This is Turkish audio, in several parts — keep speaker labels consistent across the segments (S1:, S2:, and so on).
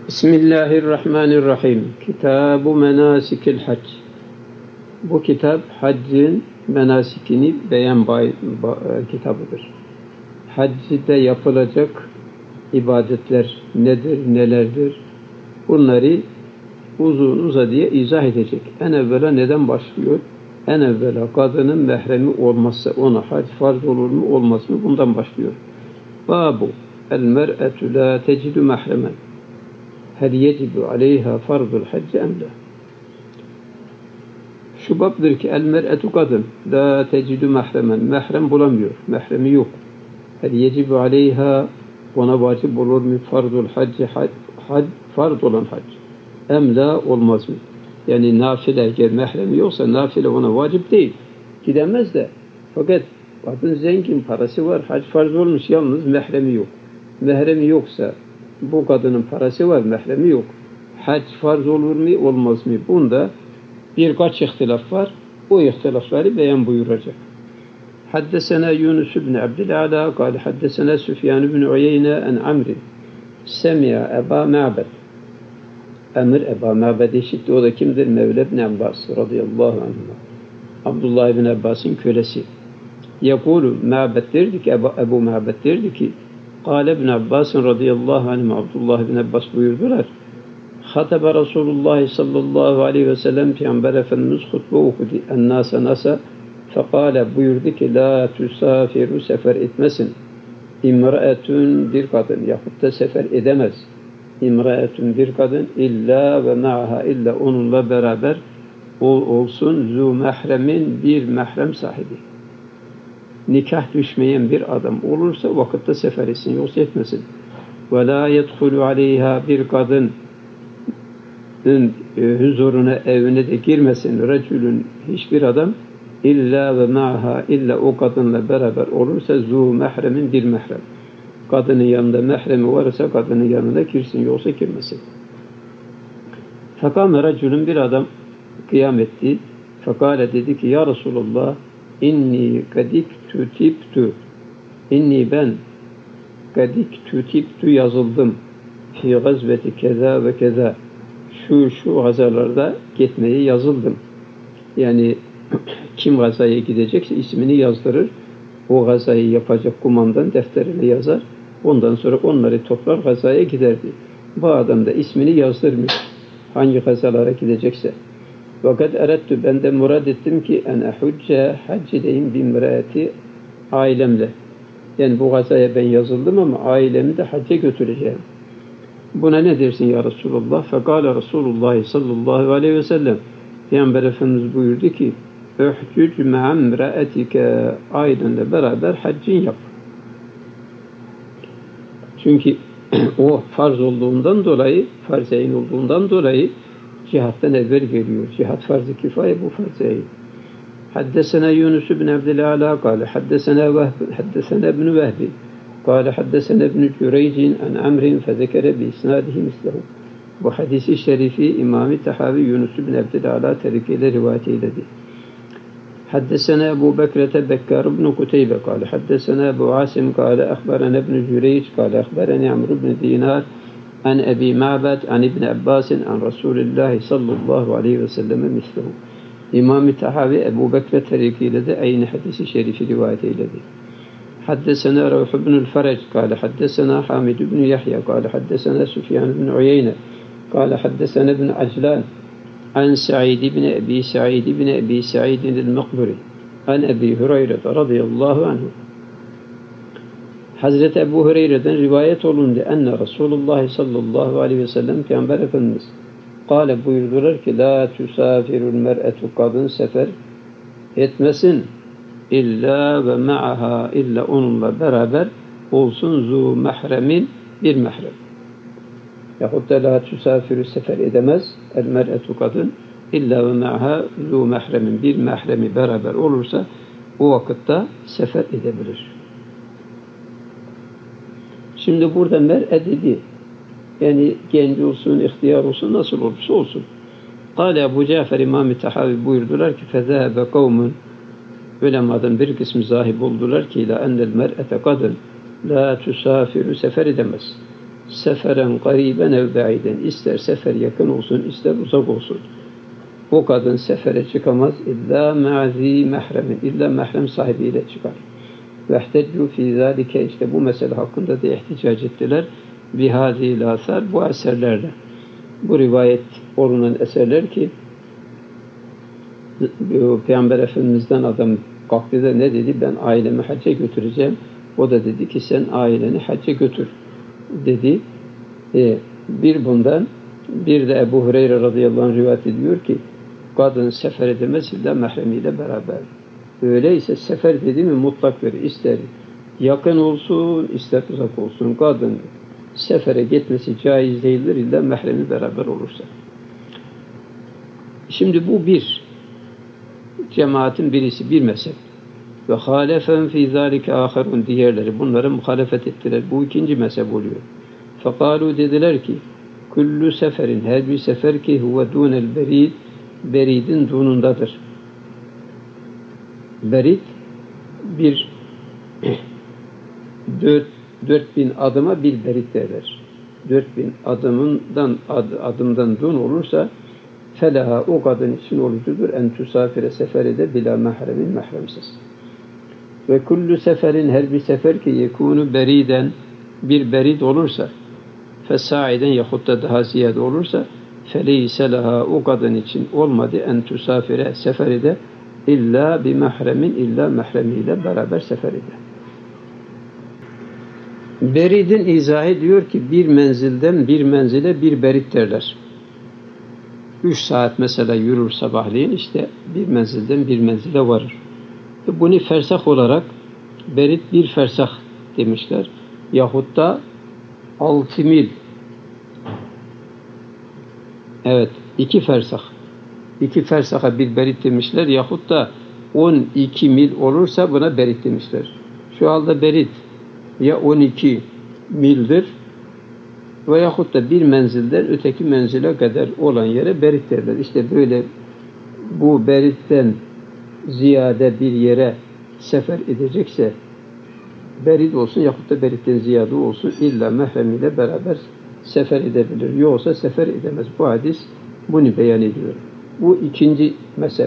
S1: Bismillahirrahmanirrahim. Kitab-ı Menasikil Hac. Bu kitap haccın menasikini beyan kitabıdır. Haccde yapılacak ibadetler nedir, nelerdir? Bunları uzun uzadıya izah edecek. En evvela neden başlıyor? En evvela kadının mehremi olmazsa ona hac farz olur mu, olmaz mı? Bundan başlıyor. Babu el-mer'etu la tecidu mehremen. Hel yecibu aleyha farzul hacci em la? Şu babdır ki el-mer'etu kadın la tecidu mehremen. Mehrem bulamıyor. Mehremi yok. Hel yecibu aleyha ona vacip olur mu farzul hacci farz olan hac? Em la olmaz mı? Yani nafile eğer mehremi yoksa nafile ona vacip değil. Gidemez de. Fakat kadın zengin, parası var. Hac farz olmuş, yalnız mehremi yok. Mehremi yoksa bu kadının parası var, mehremi yok. Hac farz olur mu, olmaz mı? Bunda birkaç ihtilaf var. O ihtilafları beyan buyuracak. Haddesena Yunus ibn Abdülala kâle haddesena Süfyan ibn Uyeyne en Amri semi'a Eba Ma'bed. Emir Eba Ma'bed işitti. O da kimdir? Mevla ibn Abbas radıyallahu anhuma. Abdullah ibn Abbas'ın kölesi. Yakulu Ma'bed derdi ki, Ebu Ma'bed derdi ki, Kâle ibn Abbas radıyallahu anhuma, Abdullah ibn Abbas buyurdular. Hatebe Resulullah sallallahu aleyhi ve sellem Peygamber Efendimiz hutbe okudu. Ennâse nasa fekâle buyurdu ki, la tüsafiru sefer etmesin. İmraetün bir kadın yahut da sefer edemez. İmraetün bir kadın illa ve ma'ha illa onunla beraber olsun zu mehremin bir mehrem sahibi. Nikah düşmeyen bir adam olursa vakitte sefer etsin, yoksa etmesin. Ve la yedhulu aleyha bir kadının huzuruna, evine de girmesin. Recülün hiçbir adam illa ve ma'ha illa o kadınla beraber olursa zu mehremin bir mehrem. Kadının yanında mehremi varsa kadının yanına girsin, yoksa girmesin. Fakame recülün bir adam kıyam etti. Fakale dedi ki, ya Resulallah inni ben kadik tutiptu yazıldım fi gazveti keza ve keza şu gazalarda gitmeye yazıldım. Yani kim gazaya gidecekse ismini yazdırır. O gazayı yapacak kumandan defterine yazar. Ondan sonra onları toplar gazaya giderdi. Bu adam da ismini yazdırmış. Hangi gazalara gidecekse. Fakat erettü, ben de murad ettim ki en ehucce hac edeyim bimraati ailemle. Yani bu gazaya ben yazıldım ama ailemi de hacca götüreceğim. Buna ne dersin ya Resulullah? Fekale Resulullah sallallahu aleyhi ve sellem. Peygamber Efendimiz buyurdu ki, Öhcüc me'amraetike, ailenle beraber haccın yap. Çünkü o farz olduğundan dolayı, farz-ı olduğundan dolayı cihattan evvel geliyor. Cihat farz-ı kifaye, bu farz-ı. Haddesena Yunus ibn Abdülala kâle haddesena ibn Vehbi kâle haddesena ibn Cüreycin en Amrin fezekere bi isnadihi mislehu. Bu hadisi şerifi İmam-ı Tahavi Yunus ibn Abdülala tarikiyle rivayet eyledi. Haddesena Ebu Bekrete Bekkar ibn Kuteybe kâle haddesena Ebu Asim kâle ahbarana ibn Cüreyc kâle ahbarani Amr ibn Dinar an Ebi Ma'bed an İbn Abbas'in an Resulullah sallallahu aleyhi ve selleme mislehu. İmam-ı Tahavi Ebu Bekre tarikiyle de aynı hadisi şerifi rivayet eyledi. Haddesena Ravh ibn Ferec kâle haddesena Hamid ibn Yahya kâle haddesena Süfyan ibn Uyeyne kâle haddesena ibn Aclan an Sa'id ibn Ebi Sa'id el-Maqburi an Ebi Hureyre radıyallahu anhu. Hazreti Ebu Hureyre'den rivayet olundu. Enne Resulullah sallallahu aleyhi ve sellem Peygamber Efendimiz kâle buyurdular ki, la tüsafirul mer'etu, kadın sefer etmesin illa ve ma'aha illa onunla beraber olsun zu mehremin bir mehrem. Yahut da la tüsafiru sefer edemez el mer'etu kadın illa ve ma'aha zu mehremin bir mehremi beraber olursa o vakitte sefer edebilir. Şimdi burada mer'e dedi. Yani genç olsun, ihtiyar olsun, nasıl olursa olsun. Kâle Ebu Cafer İmam-ı Tahavi buyurdular ki fezâhebe kavmun, ulemadan bir kısmı zahib oldular ki la ennel mer'ete kadın la tüsafiru sefer edemez. seferen gariben ev ba'iden. İster sefer yakın olsun, ister uzak olsun. O kadın sefere çıkamaz illa ma'zi mehremin. İlla mehrem sahibiyle çıkar. Vehteccu fî zâlike, işte bu mesele hakkında da ihticac ettiler. Bihâzîl âsâr, bu eserlerle. Bu rivayet olunan eserler ki Peygamber Efendimiz'den adam kalktı da ne dedi? Ben ailemi hacca götüreceğim. O da dedi ki sen aileni hacca götür dedi. Bir bundan, bir de Ebu Hureyre radıyallahu anh rivayet ediyor ki kadın sefer edemez illa mahremiyle beraber. Öyleyse sefer dedi mi mutlak verir. İster yakın olsun, ister uzak olsun. Kadın sefere gitmesi caiz değildir illa mahremi beraber olursa. Şimdi bu bir cemaatin birisi, bir mezhep. Ve halefen fî zâlike âherun, diğerleri bunlara muhalefet ettiler. Bu ikinci mezhep oluyor. Fekâlû, dediler ki kullu seferin, her bir sefer ki huve dûnel berid, beridin dunundadır. Berid bir 4000 adıma bir berid derler. 4000 adımdan dun olursa felaha, o kadın için olucudur en tüsafire, sefer ede bila mahremin, mahremsiz. Ve kullu seferin, her bir sefer ki yekunu beriden, bir berid olursa fesaiden yahut da daha ziyade olursa feleyse laha, o kadın için olmadı en tüsafire, sefer ede illa bi mahremin, illa mahremiyle beraber sefer ede. Beridin izahı diyor ki bir menzilden bir menzile bir berid derler. 3 saat mesela yürür sabahleyin, işte bir menzilden bir menzile varır. Bunu fersah olarak berid bir fersah demişler. Yahut da 6 mil. Evet, 2 fersah. 2 fersaha bir berid demişler. Yahut da 12 mil olursa buna berid demişler. Şu anda berid ya 12 mildir veyahut da bir menzilden öteki menzile kadar olan yere berid derler. İşte böyle bu beridden ziyade bir yere sefer edecekse berid olsun yahut da beridden ziyade olsun illa mahremiyle beraber sefer edebilir. Yoksa sefer edemez. Bu hadis bunu beyan ediyor. Bu ikinci mezhep.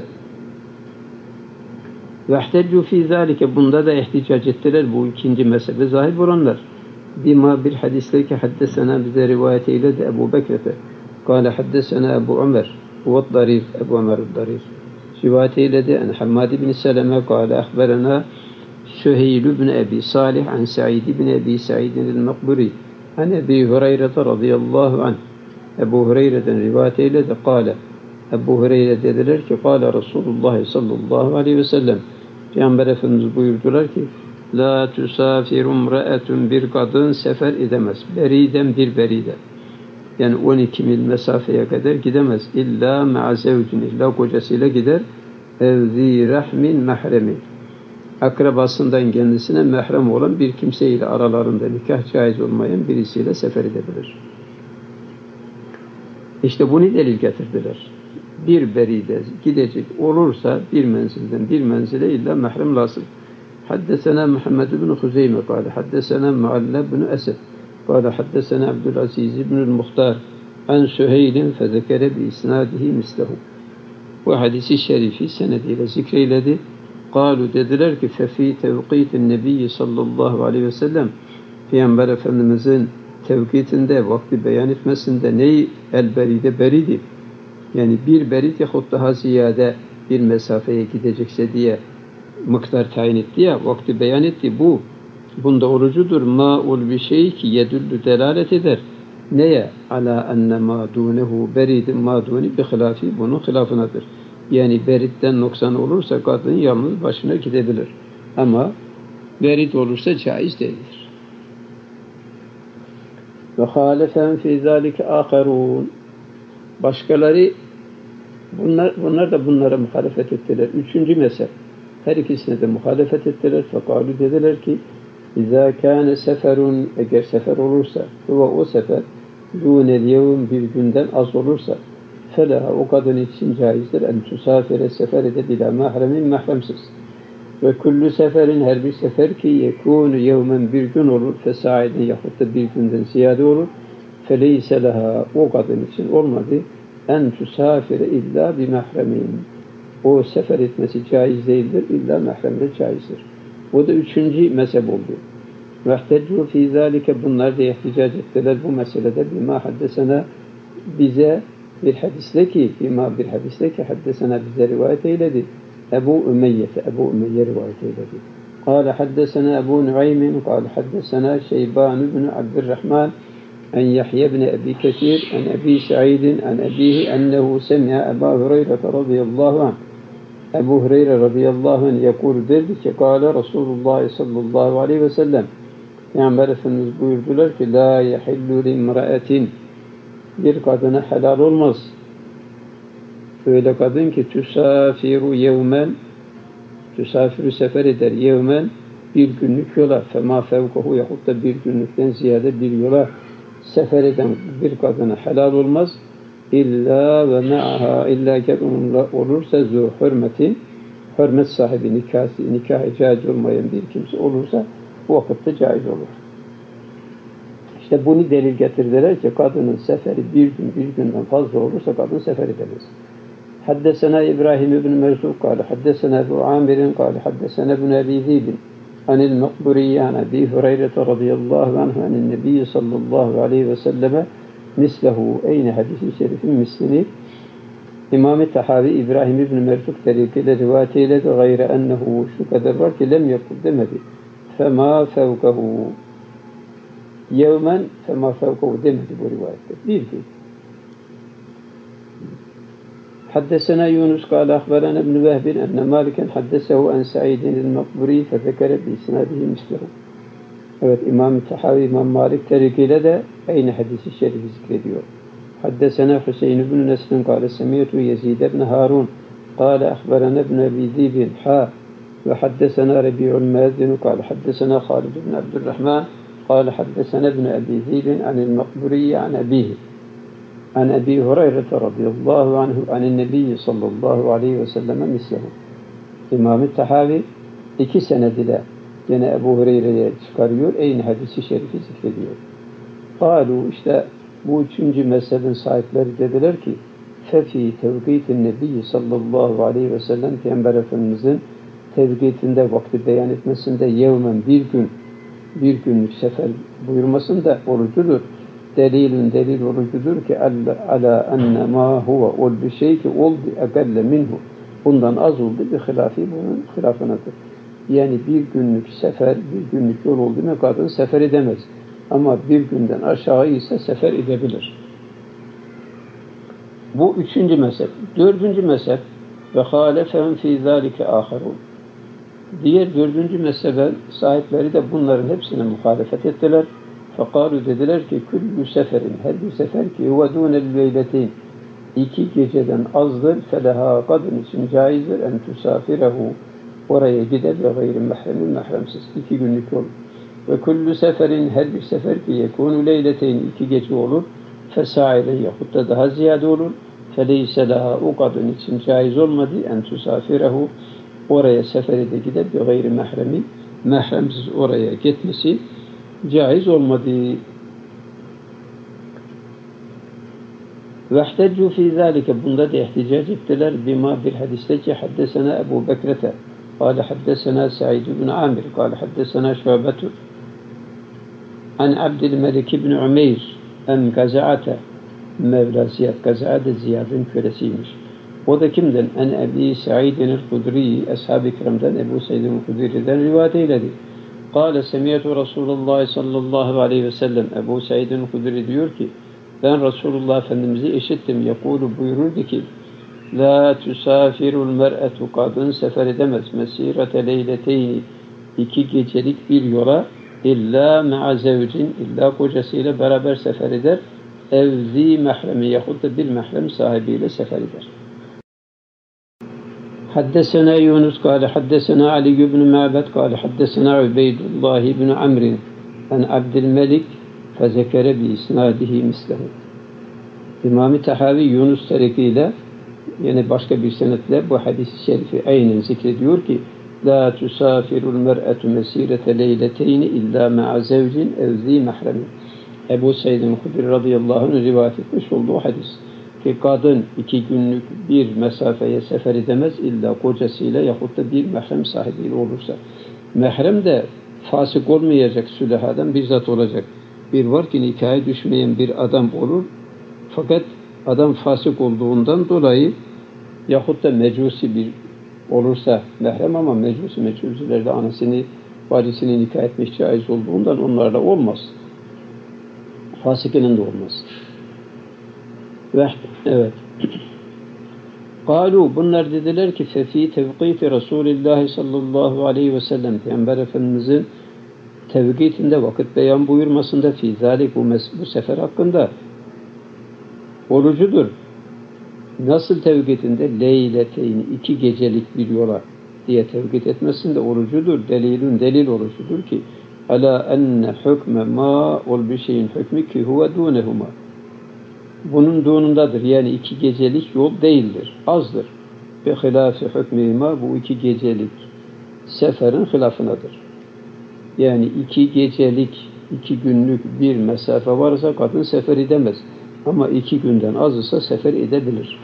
S1: Vehteccu fî zâlike, bunda da ihticac ettiler bu ikinci mezhebe zahir olanlar. Bima, bir hadisler ki haddesena, bize rivayet eyledi Ebu Bekir'e. Kâle haddesena Ebu Ömer ve Darir, Ebu Ömer Darir. Rivayet eyledi en Hammad ibn Seleme kâle ahberena Süheyl ibn Ebi Salih an Sa'id ibn Ebi Sa'idin el-Makburi an Ebi Hureyre radıyallahu anh. Ebu Hureyre'den rivayet eyledi. Kâle, Ebu Hureyre dediler ki kâle Resulullah sallallahu aleyhi ve sellem, Peygamber Efendimiz buyurdular ki la tusafirum ra'etun, bir kadın sefer edemez. Beriden bir beride. Yani 12 mil mesafeye kadar gidemez. İlla ma'a zevcin, illa kocasıyla gider. Evzi rahmin mahremin, akrabasından kendisine mehrem olan bir kimseyle, aralarında nikah caiz olmayan birisiyle sefer edebilir. İşte bunu delil getirdiler. Bir beride gidecek olursa bir menzilden bir menzile illa mehrem lazım. Haddesena Muhammed ibn Huzeyme kâle haddesena Mualla ibn Esed kâle haddesena Abdülaziz ibn Muhtar an Süheylin fezekere bi isnadihi mislehu. Bu hadisi şerifi senediyle zikreyledi. Kâlu, dediler ki fefî tevkîtin nebiyyi sallallahu aleyhi ve sellem, Peygamber Efendimizin tevkitinde, vakti beyan etmesinde ney el beride beridi, yani bir berid yahut daha ziyade bir mesafeye gidecekse diye miktar tayin etti ya, vakti beyan etti. Bunda orucudur. Ma'ul bir şey ki yedüllü, delalet eder. Neye? Ala enne ma dunehu beridin ma duni bi hilafi, bunun hilafınadır. Yani beridden noksan olursa kadın yalnız başına gidebilir. Ama berid olursa caiz değildir. Ve halefen fî zâlike âkharûn, başkaları bunlar da bunlara muhalefet ettiler. Üçüncü mezhep. Her ikisine de muhalefet ettiler. Fekâlû, dediler ki İzâ kâne seferun, eğer sefer olursa ve o sefer dûnel yevm, bir günden az olursa felaha, o kadın için caizdir en tüsafire, sefer ede bila mahremin, mahremsiz. Ve kullu seferin her bir sefer ki yekûnü yevmen bir gün olur, fesaiden yahut da bir günden ziyade olur. Feleyse leha o kadın için olmadı. En tusafire illa bi mahremin. O sefer etmesi caiz değildir. İlla mahremle caizdir. Bu da üçüncü mezhep oldu. Vehteccu fî zâlike bunlar da ihticac ettiler bu meselede bima haddesena bize bir hadisle ki bima bir hadisle ki haddesena bize rivayet eyledi. Ebu Ümeyye rivayet eyledi. Kâle haddesena Ebu Nuaym kâle haddesena Şeybân ibn Abdurrahman en Yahya ibn Ebi Kesir en Ebi Sa'id en ebihi ennehu semi'a Ebu Hureyre radıyallahu anh. Ebu Hureyre radıyallahu anh yekûl derdi ki kâle Resulullah sallallahu aleyhi ve sellem Peygamber Efendimiz buyurdular ki la yehillu limra'atin bir kadına helal olmaz. Öyle kadın ki tüsafiru yevmen tüsafiru sefer eder yevmen bir günlük yola fema fevkahu yahut da bir günlükten ziyade bir yola sefer eden bir kadına helal olmaz. İlla ve ma'aha illa ki onunla olursa zu hürmetin hürmet sahibi nikahı caiz olmayan bir kimse olursa bu vakitte caiz olur. İşte bunu delil getirdiler ki kadının seferi bir günden fazla olursa kadın sefer edemez. Haddesena İbrahim ibn Merzuk kâle haddesena Ebu Amir'in kâle haddesena Ebu Ebi Zibin anil Mekburiye an Ebi Hureyre radıyallahu anhu anin Nebiyyi sallallahu aleyhi ve selleme mislehu eyni hadis-i şerifin mislini İmam-ı Tahavi İbrahim ibn Merzuk tarikiyle rivayet eyledi gayre ennehu şu kadar var ki lem yakul demedi. Fema fevkahu yevmen fema fevkahu demedi bu rivayette. Bir gün. Haddesena Yunus kâle ahberana ibn Vehbin enne Maliken haddesehu en Sa'idin el-Mekburi fezekere bi isnadihi mislehu. Evet İmam-ı Tahavi İmam Malik tarikiyle de aynı hadisi şerifi zikrediyor. Haddesena Hüseyin ibn Nesrin kâle semiyyetu Yezid ibn Harun kâle ahberana ibn Ebi Zibin ve haddesena Rebi'ul Muezzin kâle haddesena Halid ibn Abdurrahman قال حدثنا ابن أبي ذئب عن المقبري عن أبيه عن أبي هريرة رضي الله عنه عن النبي صلى الله عليه وسلم مثله. İmam-ı Tahavi 2 senediyle yine Ebu Hureyre'ye çıkarıyor. Aynı hadisi şerifi zikrediyor. قالوا işte bu üçüncü mezhebin sahipleri dediler ki فَفِي تَوْقِيتِ النَّبِيِّ sallallahu aleyhi ve sellem Peygamber Efendimizin tevkitinde vakti beyan etmesinde yevmen bir günlük sefer buyurmasında orucudur. Delil orucudur ki ala enne ma huve ol bir şey ki ol bi ekelle minhu. Bundan az oldu bir hilafi bunun hilafınadır. Yani bir günlük sefer, bir günlük yol oldu mu kadın sefer edemez. Ama bir günden aşağı ise sefer edebilir. Bu üçüncü mezhep. Dördüncü mezhep ve hâlefen fî zâlike âherûn. Diğer dördüncü mezhebe sahipleri de bunların hepsine muhalefet ettiler. Fekalu dediler ki küllü seferin her bir sefer ki yuvadûnel leyletin 2 geceden azdır feleha kadın için caizdir en tusafirehu oraya gider ve gayri mahremin mahremsiz 2 günlük yol. Ve küllü seferin her bir sefer ki yekûnü leyleteyn 2 gece olur fesaile yahut da daha ziyade olur feleyse leha o kadın için caiz olmadı en tusafirehu oraya sefere de gider bir gayri mahremi mahremsiz oraya gitmesi caiz olmadı. Vehteccu fî zâlike bunda da ihticac ettiler bima bir hadiste ki haddesena Ebu Bekrete kâle haddesena Sa'id ibn Amir kâle haddesena Şubetu an Abdülmelik ibn Umeyr en Gaza'ate Mevla Ziyad Gaza'ate Ziyad'ın kölesiymiş. O da kimden? En Ebi Sa'idin el-Hudri, Ashab-ı Kiram'dan Ebu Sa'idin el-Hudri'den rivayet eyledi. Kâle semiyyetu Resulullah sallallahu aleyhi ve sellem. Ebu Sa'idin el-Hudri diyor ki, ben Resulullah Efendimiz'i işittim. Yekûlu buyururdu ki, la tüsafirul mer'etu kadın sefer edemez. Mesirete leyleteyni 2 gecelik bir yola illa ma'a zevcin illa kocasıyla beraber sefer eder. Evzi mahremi yahut da bir mahrem sahibiyle sefer eder. حدثنا يونس قال حدثنا علي بن معبد قال حدثنا عبيد الله بن عمرو عن عبد الملك فذكر بإسناده مثله. İmam-ı Tahavi Yunus tarikiyle yani başka bir senetle bu hadis-i şerifi aynen zikrediyor ki La tusafirul mer'etu mesirete leyleteyni illa ma'a zevcin evzi mehremin. Ebu Seyyid'in Hudri radıyallahu anh'ın rivayet etmiş olduğu hadis. Ki kadın 2 günlük bir mesafeye sefer edemez illa kocasıyla yahut da bir mehrem sahibiyle olursa. Mehrem de fasık olmayacak sülahadan bir zat olacak. Bir var ki nikaha düşmeyen bir adam olur. Fakat adam fasık olduğundan dolayı yahut da mecusi bir olursa mehrem ama mecusilerde anasını, bacısını nikah etmek caiz olduğundan onlarla olmaz. Fasikinin de olmaz. Evet. Kalu bunlar dediler ki fefi tevkiti Resulullah sallallahu aleyhi ve sellem Peygamber Efendimizin tevkitinde vakit beyan buyurmasında fi zalik bu sefer hakkında orucudur. Nasıl tevkitinde leyleteyn 2 gecelik bir yola diye tevkit etmesinde orucudur. Delil orucudur ki ala enne hükme ma ol bir şeyin hükmü ki huve dunehuma. Bunun dunundadır. Yani 2 gecelik yol değildir. Azdır. Ve hilâfi hükmihima bu 2 gecelik seferin hilafınadır. Yani 2 gecelik 2 günlük bir mesafe varsa kadın sefer edemez. Ama 2 günden az ise sefer edebilir.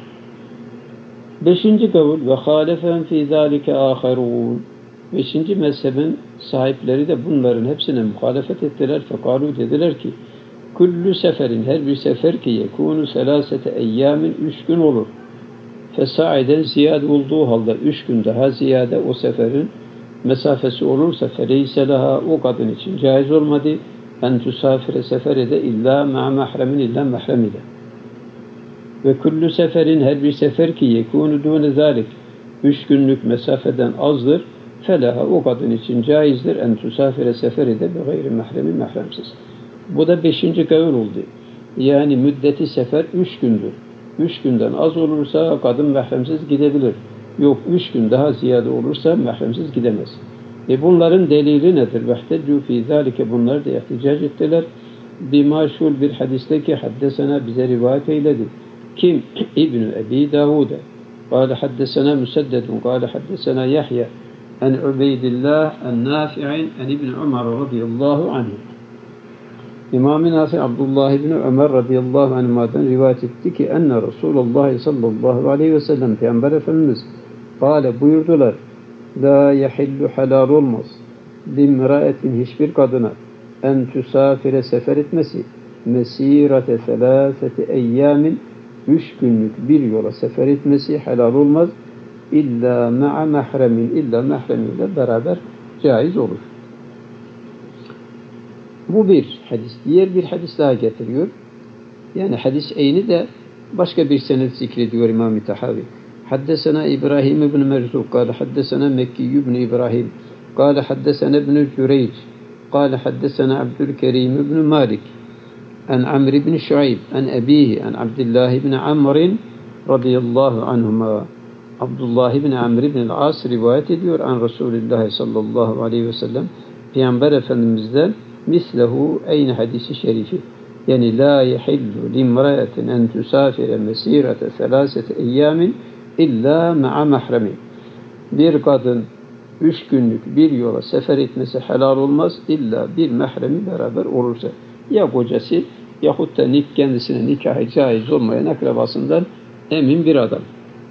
S1: 5. kavul ve hâlefen fî zâlike âherûn. 5. mezhebin sahipleri de bunların hepsine muhalefet ettiler. Fekâlû dediler ki kullu seferin her bir sefer ki yekûnu selâsete eyyâmin 3 gün olur. Fesaiden ziyade olduğu halde 3 gün daha ziyade o seferin mesafesi olursa feleyse laha o kadın için caiz olmadı. En tusafire sefer ede illa ma'a mahremin illa mahrem ile. Ve kullu seferin her bir sefer ki yekûnu dûne zâlik 3 günlük mesafeden azdır. Felaha o kadın için caizdir. En tusafire sefer ede bi gayri mahremin mahremsiz. Bu da 5. kavul oldu. Yani müddeti sefer 3 gündür. 3 günden az olursa kadın mahremsiz gidebilir. Yok 3 gün daha ziyade olursa mahremsiz gidemez. Bunların delili nedir? Vehteccu fî zâlike bunlar da ihticac ettiler. Bimaşul bir hadiste ki haddesena bize rivayet eyledi. Kim? İbn-i Ebi Davud'e. Kâle haddesena Müseddedun. Kâle haddesena Yahya. En Ubeydillah en Nafi'in en İbn Ömer radıyallahu anh. İmam-ı Nafi Abdullah ibn Ömer radıyallahu anh'dan rivayet etti ki enne Resulullah sallallahu aleyhi ve sellem Peygamber Efendimiz kâle buyurdular la yahillu helal olmaz limraetin hiçbir kadına en tüsafire sefer etmesi mesirete selâseti eyyamin 3 günlük bir yola sefer etmesi helal olmaz illa ma'a mahremin illa mahremiyle beraber caiz olur. Bu bir hadis. Diğer bir hadis daha getiriyor. Yani hadis eyni de başka bir senet zikrediyor İmam-ı Tahavi. Haddesena İbrahim ibn Merzuk. Kâle haddesena Mekki ibn İbrahim. Kâle haddesena ibn Cüreyc. Kâle haddesena Abdülkerim ibn Malik. An Amr ibn Şuayb. An Ebihi. An Abdullah ibn Amr'in radıyallahu anhuma. Abdullah ibn Amr ibn al-As rivayet ediyor. An Resulullah sallallahu aleyhi ve sellem. Peygamber Efendimiz'den mislehu aynı hadisi şerifi. Yani la yahillu limraetin en tusafire mesirete selasete eyyamin illa ma'a mahremin. Bir kadın 3 günlük bir yola sefer etmesi helal olmaz illa bir mahremi beraber olursa. Ya kocası yahut da kendisine nikahı caiz olmayan akrabasından emin bir adam.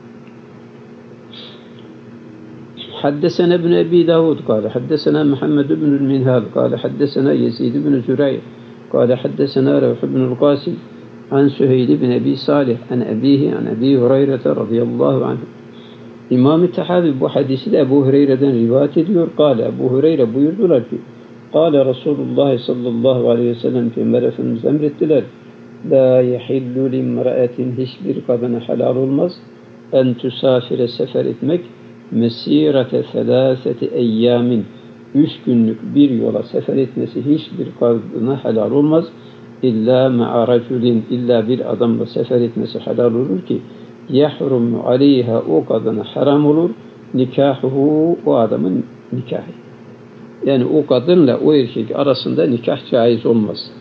S1: حدثنا ابن أبي داود قال حدثنا محمد بن المنهال قال حدثنا يزيد بن زريع قال حدثنا روح بن القاسم عن سهيل بن أبي صالح عن أبيه عن أبي هريرة رضي الله عنه. İmam-ı Tahavi bu hadisi de Ebu Hureyre'den rivayet ediyor. Kâle Ebu Hureyre buyurdular ki Kâle Resulullah sallallahu aleyhi ve sellem Peygamber Efendimiz emrettiler. La yehillu limraetin hiçbir kadına helal olmaz en tüsafire sefer etmek mesirete selâseti eyyamin 3 günlük bir yola sefer etmesi hiçbir kadına helal olmaz. İlla ma'a raculin illa bir adamla sefer etmesi helal olur ki yahrumu aleyha o kadına haram olur nikahuhu o adamın nikahı. Yani o kadınla o erkek arasında nikah caiz olmaz.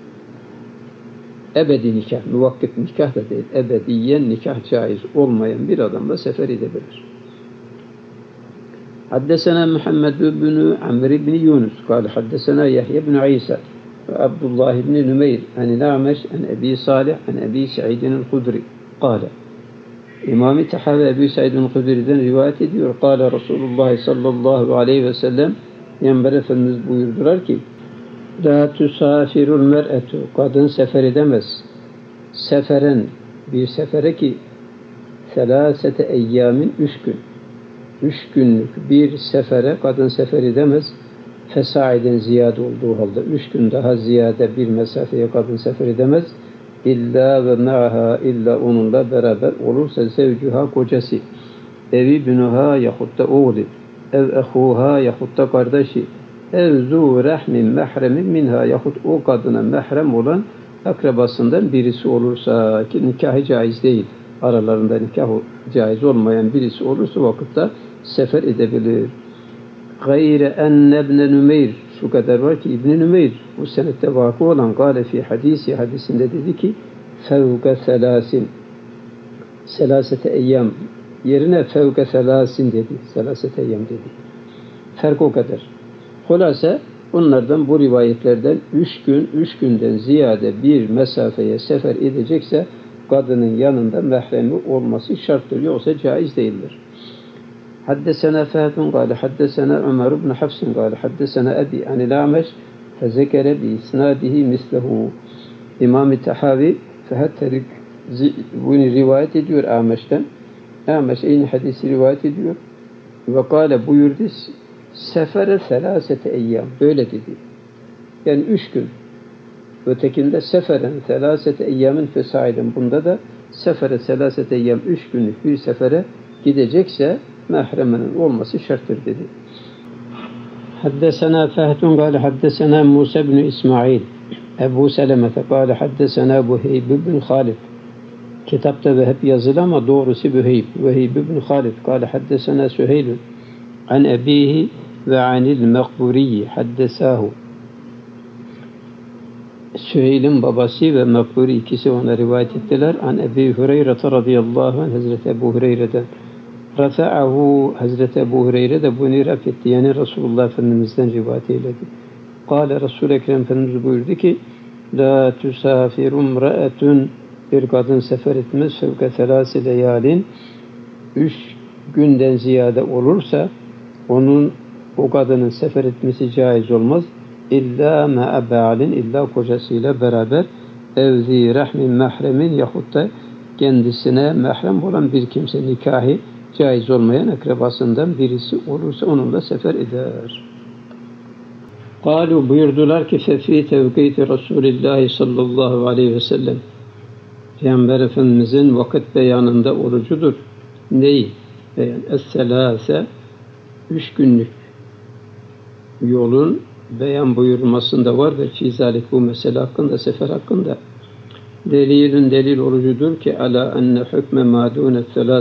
S1: Ebedi nikah, muvakkit nikah da değil, ebediyen nikah caiz olmayan bir adamla sefer edebilir. حدثنا محمد بن عمرو بن يونس قال حدثنا يحيى بن عيسى وعبد الله بن نمير عن الأعمش عن أبي صالح عن أبي سعيد الخدري قال İmam-ı Tahavi Ebu Said'in Hudri'den rivayet ediyor. Kâle Resulullah sallallahu aleyhi ve sellem Peygamber Efendimiz buyurdular ki La tusafirul mer'etu kadın sefer edemez. Seferen bir sefere ki selasete eyyamin 3 gün. 3 günlük bir sefere kadın sefer edemez. Fesaiden ziyade olduğu halde 3 gün daha ziyade bir mesafeye kadın sefer edemez. İlla ve ma'ha illa onunla beraber olursa zevcuha kocası, evi bünuha yahut da oğlu, ev ehuha yahut da kardeşi, ev zu rahmin mehremin minha yahut o kadına mehrem olan akrabasından birisi olursa ki nikahı caiz değil. Aralarında nikah caiz olmayan birisi olursa vakitte sefer edebilir. Gayre enne ibn Nümeyr şu kadar var ki İbn Nümeyr bu senette vakı olan gale fi hadisinde dedi ki fevke selasin selasete eyyam yerine fevke selasin dedi. Selasete eyyam dedi. Fark o kadar. Hulasa bunlardan bu rivayetlerden 3 günden ziyade bir mesafeye sefer edecekse kadının yanında mehremi olması şarttır. Yoksa caiz değildir. حدثنا فهد قال حدثنا عمر بن حفص قال حدثنا أبي عن الأعمش فذكر بإسناده مثله İmam-ı Tahavi Fehad bunu rivayet ediyor Ameş'ten. Ameş aynı hadisi rivayet ediyor. Ve kâle buyurdu sefere selasete eyyam. Böyle dedi. Yani 3 gün. Ötekinde seferen selasete eyyamın fesaiden. Bunda da sefere selasete eyyam 3 günlük bir sefere gidecekse mehreminin olması şarttır dedi. Haddesena Fehdun قال حدثنا موسى بن إسماعيل Ebu Seleme قال حدثنا Buheyb bin Halid. Kitapta hep yazılı ama doğrusu Buheyb bin Halid قال حدثنا Süheyl an abihi ve anil Mekburi haddesahu. Süheyl'in babası ve Mekburi ikisi ona rivayet ettiler. An Ebi Hureyre radıyallahu anh Hazreti Ebu Hureyre'den. Rafa'ahu Hazreti Ebu Hureyre de bunu raf etti. Yani Resulullah Efendimiz'den rivayet eyledi. Kâle Resul-i Ekrem Efendimiz buyurdu ki La tusafirum ra'etun bir kadın sefer etmez fevke selâsi leyalin 3 günden ziyade olursa o kadının sefer etmesi caiz olmaz. İlla ma'a ba'alin illa kocasıyla beraber evzi rahmin mehremin yahut da kendisine mehrem olan bir kimse nikahı caiz olmayan akrabasından birisi olursa onunla sefer eder. Kalu buyurdular ki fefi tevkiti Resulullah sallallahu aleyhi ve sellem Peygamber Efendimizin vakit beyanında orucudur. Neyi? Beyan. Es-selâse 3 günlük yolun beyan buyurmasında vardır. Fizalik bu mesele hakkında, sefer hakkında. Delil orucudur ki ala enne hükme madûne selâs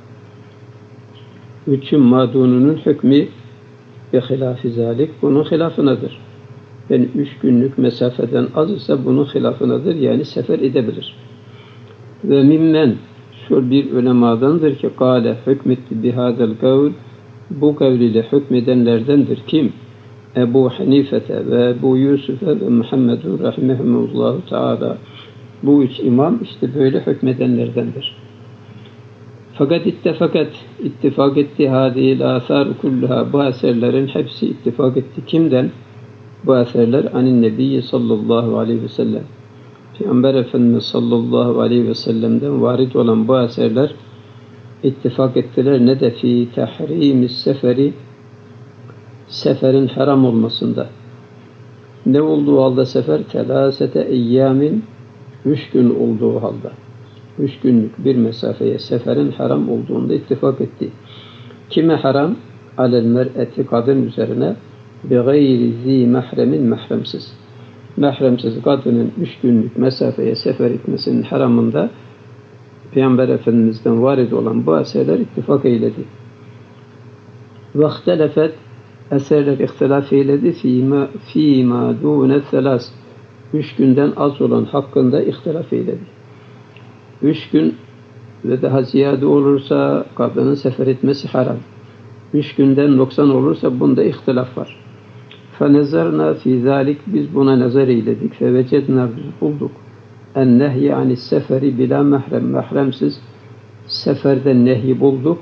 S1: 3'ün madununun hükmü ve hilâfi zâlik bunun hilafınadır. Yani 3 günlük mesafeden az ise bunun hilafınadır. Yani sefer edebilir. Ve mimmen şu bir ulemadandır ki kâle hükmetti bihâdel kavl bu kavliyle hükmedenlerdendir. Kim? Ebu Hanifete ve Ebu Yusuf'e ve Muhammedun rahimehumullahu teâlâ. Bu 3 imam işte böyle hükmedenlerdendir. Fakat ittifak etti hadîl âthâr kulluha bu eserlerin hepsi ittifak etti. Kimden? Bu eserler anin nebiyyi sallallahu aleyhi ve sellem. Peygamber Efendimiz sallallahu aleyhi ve sellem'den varid olan bu eserler ittifak ettiler. Ne de fi tahrimis seferi seferin haram olmasında. Ne olduğu halde sefer? Telâsete eyyamin 3 gün olduğu halde. 3 günlük bir mesafeye seferin haram olduğunda ittifak etti. Kime haram? Alel mer'eti kadın üzerine bi gayri zi mehremin mehremsiz. Mehremsiz kadının 3 günlük mesafeye sefer etmesinin haramında Peygamber Efendimiz'den varid olan bu eserler ittifak eyledi. Ve ihtelefet eserler ihtilaf eyledi fîmâ dûne selâs 3 günden az olan hakkında ihtilaf eyledi. 3 gün ve daha ziyade olursa kadının sefer etmesi haram. 3 günden noksan olursa bunda ihtilaf var. فَنَزَرْنَا فِي ذَٰلِكِ Biz buna nazar eyledik. فَوَجَدْنَا Biz bulduk. اَنْنَهْيِ عَنِ seferi bila mehrem. Mehremsiz seferden nehi bulduk.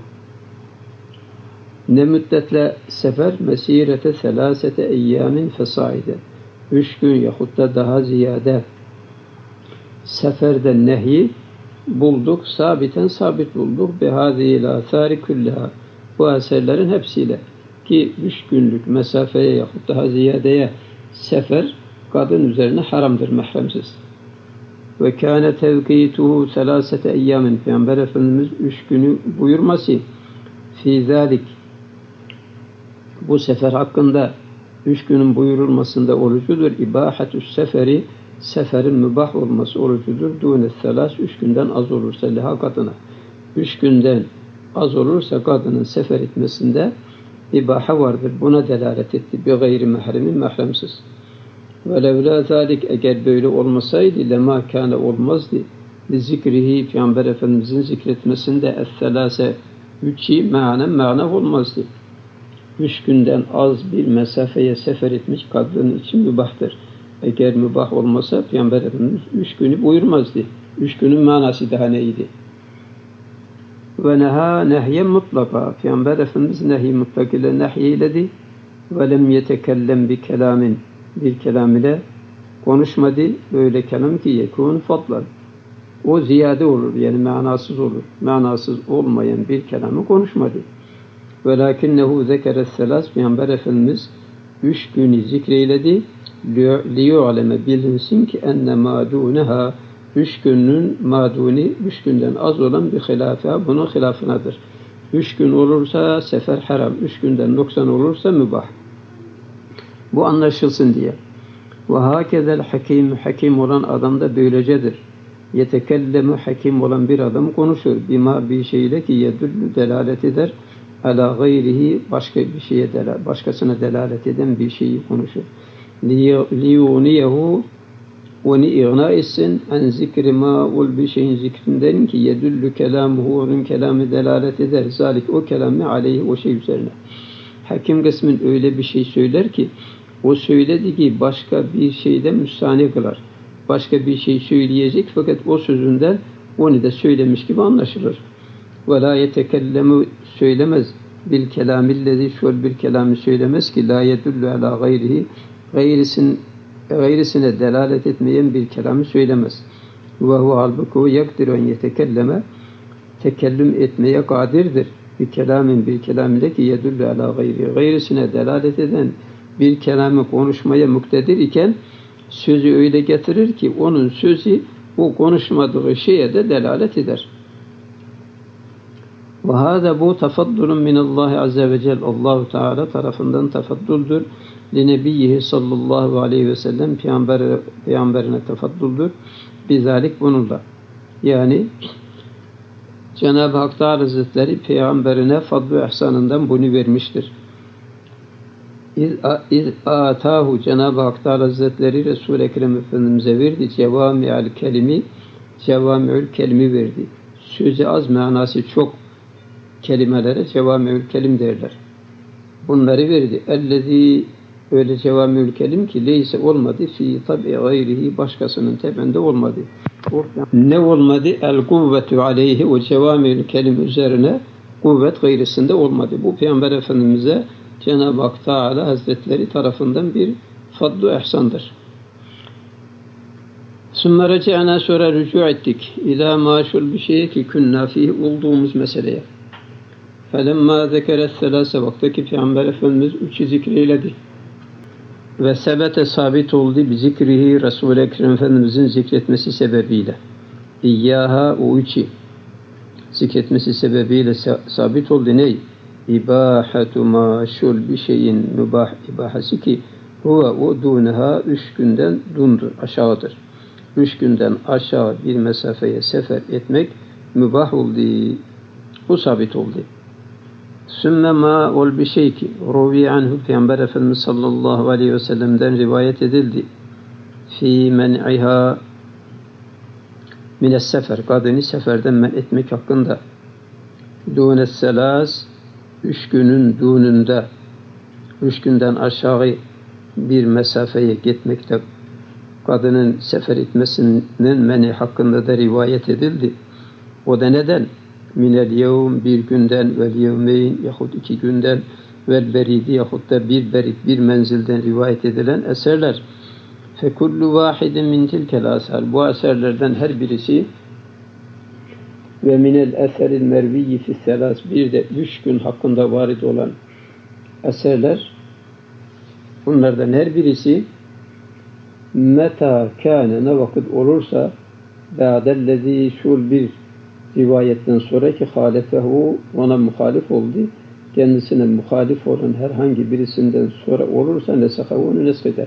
S1: Ne müddetle sefer? Mesirete selasete eyyamin fesaide. 3 gün yahut da daha ziyade seferden nehi bulduk. Sabit bulduk. Bihâzîl âthâri küllâhâ. Bu eserlerin hepsiyle. Ki 3 günlük mesafeye yahut daha ziyadeye sefer kadın üzerine haramdır mehremsiz. Ve kâne tevkîtuhu selâsete eyyamin. Peygamber Efendimiz 3 günü buyurması fî zâlik bu sefer hakkında 3 günün buyurulmasında orucudur. İbâhetü's seferi seferin mübah olması orucudur. Dûne selâs 3 günden az olursa liha kadına. 3 günden az olursa kadının sefer etmesinde ibaha vardır. Buna delalet etti. Bir gayri mehremin mehremsiz. Ve levlâ zâlik eğer böyle olmasaydı lemâ kâne olmazdı. Zikrihi Peygamber Efendimizin zikretmesinde es-selâse 3'i mana olmazdı. 3 günden az bir mesafeye sefer etmiş kadın için mübahtır. Eğer mübah olmasa Peygamber Efendimiz 3 günü buyurmazdı. 3 günün manası daha neydi? Ve neha nehyen mutlaka. Peygamber Efendimiz nehi mutlak ile nehyeyledi. Ve lem yetekellem bi kelamin. Bir kelam ile konuşmadı. Böyle kelam ki yekûn fadlan. O ziyade olur. Yani manasız olur. Manasız olmayan bir kelamı konuşmadı. Velakinnehu zekere selas. Peygamber Efendimiz 3 günü zikreyledi. Liyu'aleme bilinsin ki enne mâdûneha 3 günün maduni 3 günden az olan bir hilafı bunun hilafınadır. 3 gün olursa sefer haram, 3 günden noksan olursa mübah. Bu anlaşılsın diye. Ve hakezel hakim olan adam da böylecedir. Yetekellemu hakim olan bir adam konuşur. Bima bir şeyle ki yedüllü delalet eder. Ala gayrihi başkasına delalet eden bir şeyi konuşur. Liyuniyehu onu igna etsin en zikri ma ol bir şeyin zikrinden ki yedüllü kelamuhu onun kelamı delalet eder. Zalik o kelamı aleyhi o şey üzerine. Hakim kısmın öyle bir şey söyler ki o söylediği ki başka bir şeyden müsaade kılar. Başka bir şey söyleyecek fakat o sözünden onu da söylemiş gibi anlaşılır. Ve la yetekellemu söylemez bil kelamillezi şöyle bir kelamı söylemez ki la yedüllü ala gayrihi gayrisine delalet etmeyen bir kelamı söylemez. Ve hu halbuki o yakdir en yetekelleme tekellüm etmeye kadirdir. Bir kelam ile ki yedüllü ala gayri. Gayrisine delalet eden bir kelamı konuşmaya muktedir iken sözü öyle getirir ki onun sözü o konuşmadığı şeye de delalet eder. Ve hâzâ bu tefaddulun minallahi azze ve celle. Allah-u Teala tarafından tefadduldür. Linebiyyihi sallallahu aleyhi ve sellem peygamberine tefaddüldür. Bizalik bununla. Yani Cenab-ı Hak Teala Hazretleri peygamberine fadl-ı ihsanından bunu vermiştir. İz atahu Cenab-ı Hak Teala Hazretleri Resul-i Ekrem Efendimiz'e verdi. Cevami'ül kelimi verdi. Sözü az manası çok kelimelere cevami'ül kelim derler. Bunları verdi. Ellezî öyle cevami'ül kelim ki leyse olmadı fi tabi gayrihi başkasının tebende olmadı. Ne olmadı? El kuvvetu aleyhi o cevami'ül kelim üzerine kuvvet gayrisinde olmadı. Bu Peygamber Efendimiz'e Cenab-ı Hak Teala Hazretleri tarafından bir fadl-ı ihsandır. Sümme reci'na sonra rücu ettik. İlâ maşul bir şeye ki künnâ fihi olduğumuz meseleye. Felemma zekere selâse vaktaki Peygamber Efendimiz 3'ü zikreyledi. Ve sebete sabit oldu bi zikrihi Resul-i Ekrem Efendimizin zikretmesi sebebiyle. İyyâhâ o 3'ü zikretmesi sebebiyle sabit oldu ney? İbâhetu maşul bir şeyin mübah ibahası ki huve o dûneha 3 günden dundur, aşağıdır. 3 günden aşağı bir mesafeye sefer etmek mübah oldu. Bu sabit oldu. Sümme ma ol bir şey ki ruvi anhu Peygamber Efendimiz sallallahu aleyhi ve sellem'den rivayet edildi. Fi men'iha mines sefer kadını seferden men etmek hakkında. Dûnes selâs 3 günün dununda, 3 günden aşağı bir mesafeye gitmekte kadının sefer etmesinin meni hakkında da rivayet edildi. O da neden? Minel yevm, bir günden, vel yevmeyn yahut 2 günden, vel beridi yahut da bir berit, bir menzilden rivayet edilen eserler. Fekullu vahidin min tilkel asar. Bu eserlerden her birisi ve minel eseril merviyyi fisselas, bir de 3 gün hakkında varid olan eserler, bunlardan her birisi meta kâne, ne vakit olursa, ba'dellezî, şul bir rivayetten sonraki halefehu, ona muhalif oldu, kendisine muhalif olan herhangi birisinden sonra olursa nesehavu, onu nesheder.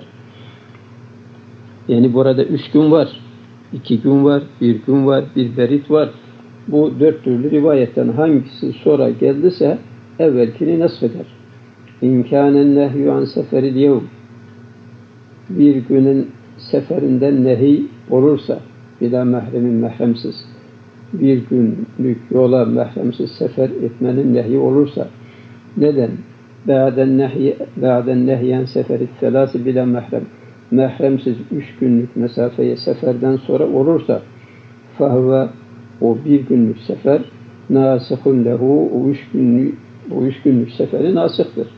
S1: Yani burada 3 gün var, 2 gün var, 1 gün var, bir berit var. Bu 4 türlü rivayetten hangisi sonra geldiyse evvelkini nesheder. İmkânen nehyü an seferil yevm, bir günün seferinden nehi olursa, bila mehremin, mehremsiz, bir günlük yola mehremsiz sefer etmenin nehi olursa, neden? Ba'den nehyen seferi selâsi bila mehrem, mehremsiz 3 günlük mesafeye seferden sonra olursa, fahve, o bir günlük sefer, nasihun lehu, o 3 günlük seferi nasihtir.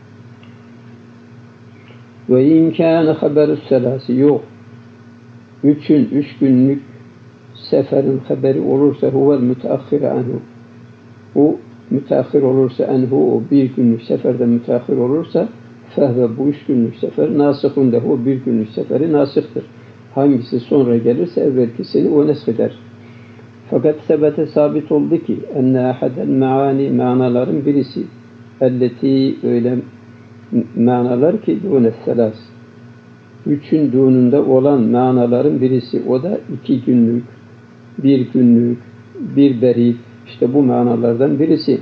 S1: Ve imkâne haberü selâsi, yok, 3 günlük seferin haberi olursa, huvel müteahhir anhu, o müteahhir olursa, anhu, o bir günlük seferden müteahhir olursa, fehve, bu 3 günlük sefer, nasihun lehu, o bir günlük seferi nasihtir. Hangisi sonra gelirse evvelkisini o nesheder. Fakat sebete sabit oldu ki enne ahadel meani, manaların birisi, elleti, öyle manalar ki dûne selas, 3'ün dununda olan manaların birisi, o da 2 günlük, 1 günlük, bir berit, işte bu manalardan birisi.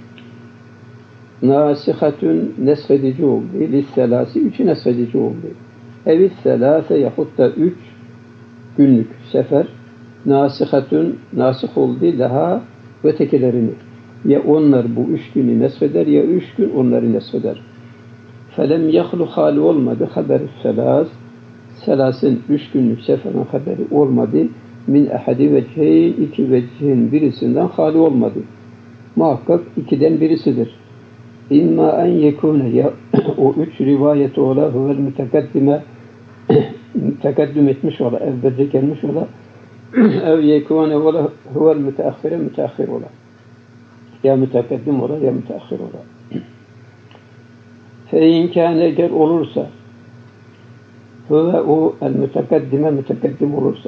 S1: Nasihatun, neshedici oldu, lisselasi, 3'ü neshedici oldu. Evis selase, yahut da 3 günlük sefer, nasihatun, nasih oldu daha ötekilerini. Ya onlar bu 3 günü nesheder, ya 3 gün onları nesheder. Felem yahlu hali olmadı, haber-i selas, selasın 3 günlük seferin haberi olmadı, min ahadi vecihin, 2 vecihin birisinden hali olmadı. Muhakkak 2'den birisidir. İmma en yekûne, ya o 3 rivayeti ola, huvel mütekaddime, mütekaddim etmiş ola, evvelce gelmiş ola, ev yekûne ola, huvel müteahhire, müteahhir ola. Ya mütekaddim ola, ya müteahhir ola. Fe-in kâne, eğer olursa, huve o el-mütekaddime, mütekaddim olursa,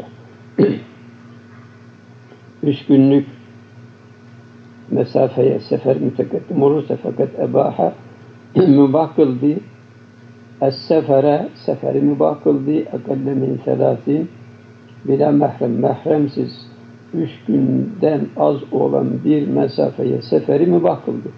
S1: 3 günlük mesafeye sefer mütekaddim olursa, fakat ebaha mübah kıldı, es-sefere, seferi mübah kıldı, akalle min selâsin, bila mehrem, mehremsiz 3 günden az olan bir mesafeye seferi mübah kıldı.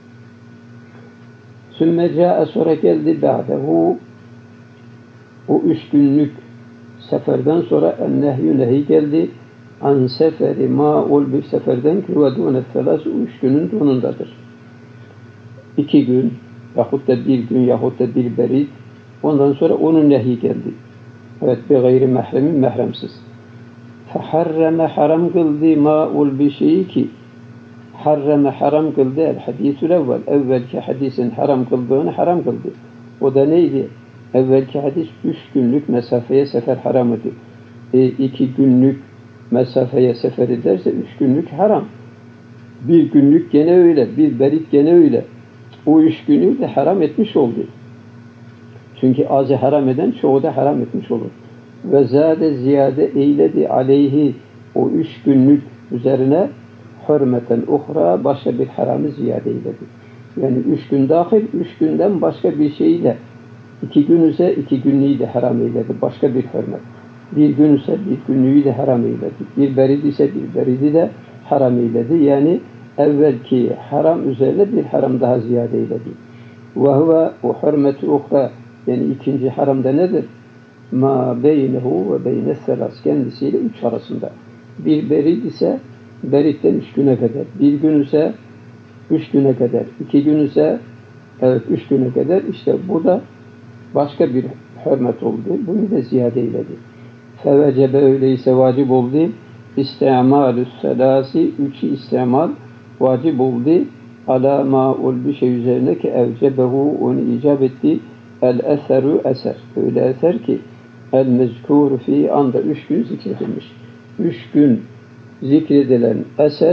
S1: Sümme câe, sonra geldi ba'dehu, o 3 günlük seferden sonra en-nehyü, nehi geldi, an seferi ma ol, bir seferden ki ve dûne selâs, 3 günün donundadır. 2 gün yahut da 1 gün yahut da bir berit, ondan sonra onun nehi geldi. Evet, bir gayri mehremin, mehremsiz. Feharreme, haram kıldı, ma ol, bir şeyi ki harreme, haram kıldı, el hadisül evvel, evvelki hadisin haram kıldığını haram kıldı. O da neydi? Evvelki hadis 3 günlük mesafeye sefer haram idi. 2 günlük mesafeye sefer ederse 3 günlük haram. 1 günlük gene öyle, bir berit gene öyle. O 3 günü de haram etmiş oldu. Çünkü azı haram eden çoğu da haram etmiş olur. Ve zade, ziyade eyledi aleyhi, o 3 günlük üzerine hürmeten uhra, başka bir haramı ziyade eyledi. Yani 3 gün dahil, 3 günden başka bir şeyle, 2 gün ise 2 günlüğü de haram eyledi, başka bir hürmet. 1 gün ise 1 günlüğü de haram eyledi. Bir berid ise bir beridi de haram eyledi. Yani evvelki haram üzerine bir haram daha ziyade eyledi. Ve huve, o hürmet-i uhra, yani ikinci haramda nedir? Ma beynehu ve beyne selas, kendisiyle 3 arasında. Bir berid ise beritten 3 güne kadar. 1 gün ise 3 güne kadar. 2 gün ise evet 3 güne kadar. İşte bu da başka bir hürmet oldu. Bunu da ziyade eyledi. Fevecebe öyleyse vacip oldu. İstimalü selasi 3'ü istimal vacip oldu. Ala ma'ul bir şey üzerine ki evcebehu onu icap etti. El eseru eser. Öyle eser ki el mezkuru fi anda 3 gün zikredilmiş. 3 gün zikredilen eser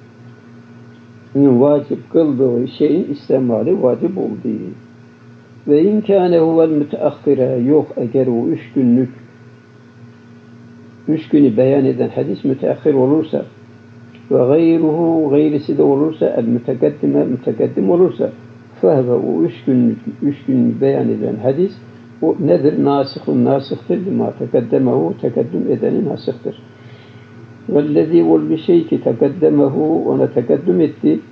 S1: vacip kıldığı şeyin istemali vacip olduğu. Ve imkâne huvel müteakhire yok eğer o 3 günü beyan eden hadis müteakhir olursa ve gayruhu gayrisi de olursa el mütekaddim olursa fehve o 3 gün beyan eden hadis o nedir? Nasıhtır lima tekaddemehu tekeddüm edeni nasıhtır. Vellezî ol bir şey ki tekaddemehu ona tekeddüm etti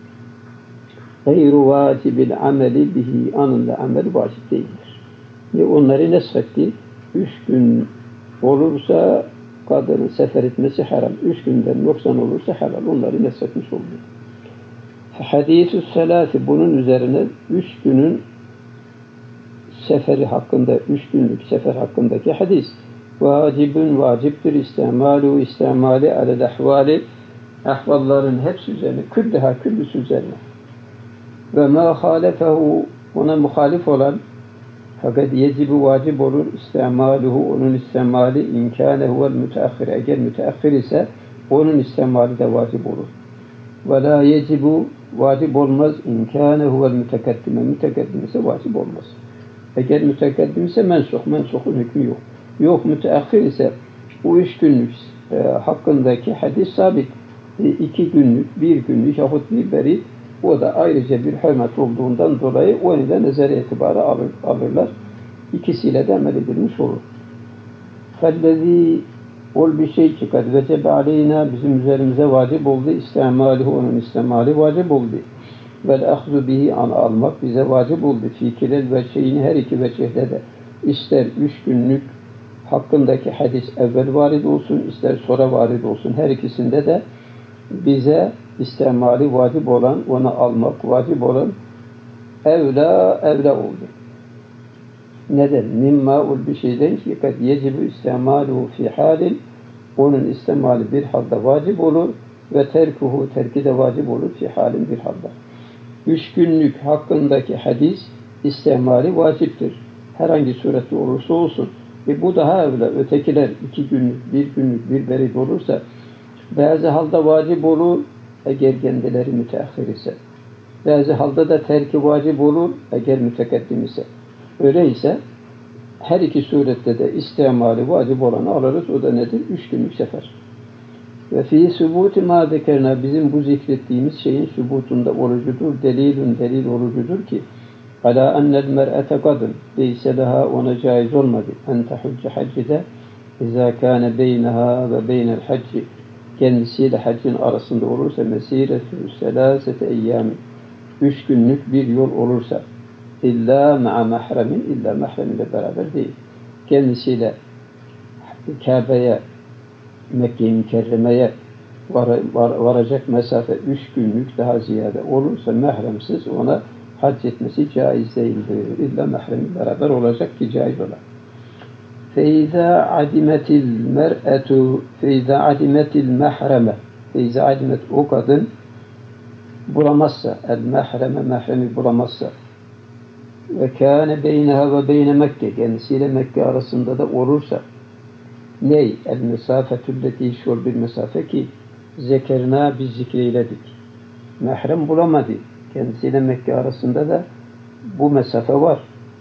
S1: gayru vacibil ameli bihi anında amel vacip değildir. Onları neshetti. 3 gün olursa kadının sefer etmesi haram. 3 günden noksan olursa helal. Onları neshetmiş oldu. Hadis-ü selâsi bunun üzerine 3 günün seferi hakkında, 3 günlük sefer hakkındaki hadis. Vacibün vaciptir istimali alel ahvali ahvalların hepsi üzerine, küllüsü üzerine. Ve ma halefehu ona muhalif olan fakat yecibu vacip olur istimaluhu onun istimali imkâne huvel müteakhir eğer müteakhir ise onun istimali de vacip olur. Ve la yecibu vacip olmaz imkâne huvel mütekaddim ise vacip olmaz. Eğer mütekaddim ise mensuhun hükmü yok. Yok müteakhir ise bu 3 günlük hakkındaki hadis sabit. 2 günlük, 1 günlük yahut bir beri o da ayrıca bir hürmet olduğundan dolayı onu da nazar itibarı alırlar. İkisiyle de amel edilmiş olur. Fellezî ol bir şey ki kad vecebe aleyna bizim üzerimize vacip oldu. İstimalihu onun istimali vacip oldu. Vel ahzu bihi an almak bize vacip oldu. Fikirel ve şeyini her iki veçhede de ister 3 günlük hakkındaki hadis evvel varid olsun, ister sonra varid olsun. Her ikisinde de bize istimali vacip olan, onu almak vacip olan evla oldu. Neden? Mimma ul bir şeyden ki kad yecibu istimaluhu fi halin onun istimali bir halde vacip olur ve terki de vacip olur fi halin bir halde. 3 günlük hakkındaki hadis istimali vaciptir. Herhangi surette olursa olsun. Bu daha evla. Ötekiler 2 günlük, 1 günlük, bir berid olursa bazı halde vacip olur eğer kendileri müteahhir ise. Bazı halde de terki vacip olur eğer mütekaddim ise. Öyleyse her iki surette de istimali vacip olanı alırız. O da nedir? 3 günlük sefer. Ve fî sübûti mâ zekerna bizim bu zikrettiğimiz şeyin sübutunda olucudur. Delil olucudur ki alâ ennel mer'ete kadın deyse daha ona caiz olmadı. En tehücce haccide izâ kâne beyneha ve beynel hacci kendisiyle haccın arasında olursa mesiretü selâsete eyyâmin 3 günlük bir yol olursa illa ma'a mahremin illa mahrem ile beraber değil. Kendisiyle Kabe'ye Mekke-i Mükerreme'ye varacak mesafe 3 günlük daha ziyade olursa mahremsiz ona hac etmesi caiz değildir. İlla mahrem beraber olacak ki caiz olan. فَاِذَا عَدِمَتِ الْمَرْأَةُ فَاِذَا عَدِمَتِ الْمَحْرَمَ فَاِذَا عَدِمَتْ o kadın bulamazsa mahremi bulamazsa ve kâne beyneha ve beyne Mekke kendisiyle Mekke arasında da olursa ney? El mesafetülleti şol bir mesafe ki zekerna biz zikreyledik. Mahrem bulamadı. Kendisiyle Mekke arasında da bu mesafe var.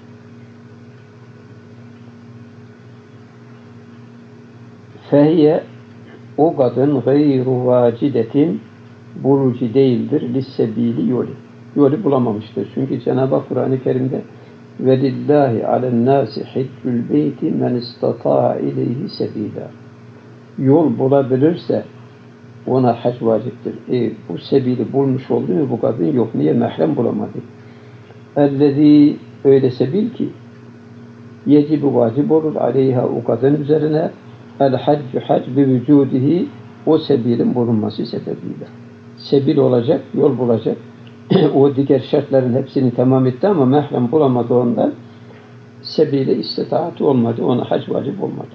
S1: Fehiye o kadın gayru vacidetin bulucu değildir. Lissebili yolu bulamamıştır. Çünkü Cenab-ı Hak Kur'an-ı Kerim'de velillahi alennâsi hiccül beyti men istata'a ileyhi sebîlâ yol bulabilirse ona hac vaciptir. Bu sebili bulmuş oldu mu bu kadın yok. Niye? Mahrem bulamadı. Ellezî öyle sebil ki yecibu vacip olur aleyha o kadın üzerine el haccü hac bi vücudihi o sebilin bulunması sebebiyle. Sebil olacak, yol bulacak. o diğer şartların hepsini tamam etti ama mahrem bulamadı ondan. Sebile istitaatı olmadı. Ona hac vacip olmadı.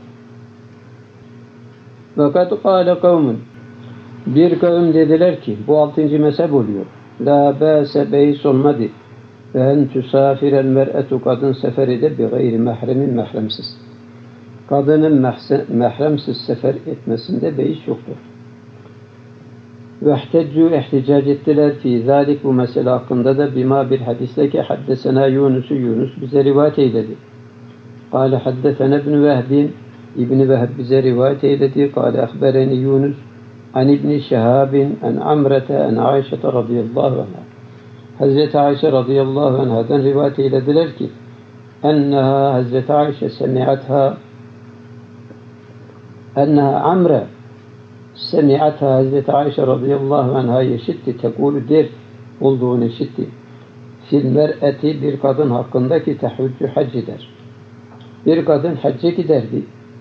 S1: Fakat kâle kavmun. Bir kavim dediler ki, bu 6. mezhep oluyor. La bâse beis olmadı. Ve en tüsafirel mer'etu, kadın sefer eder bi gayri mehremin, mehremsiz. Kadının mehremsiz sefer etmesinde beis yoktur. Ve ihticac ettiler fi zalik, bu mesele hakkında da bima bir hadisle ki haddesena Yunus bize rivayet eyledi. Kâle haddesena ibn Vehbin, İbn-i Vehb bize rivayet eyledi. Kâle ehbereni Yunus an İbn Şehabin an Amrete an Ayşe radıyallahu anha. Hazreti Ayşe radıyallahu anhadan rivayet eylediler ki enneha, Hazreti Ayşe semi'atha, enneha Amre semi'atha, Hazreti Ayşe radıyallahu anha işitti, tekulu der olduğunu işitti. Fil mer'eti, bir kadın hakkındaki tehüccü hac eder. Bir kadın hacca giderdi.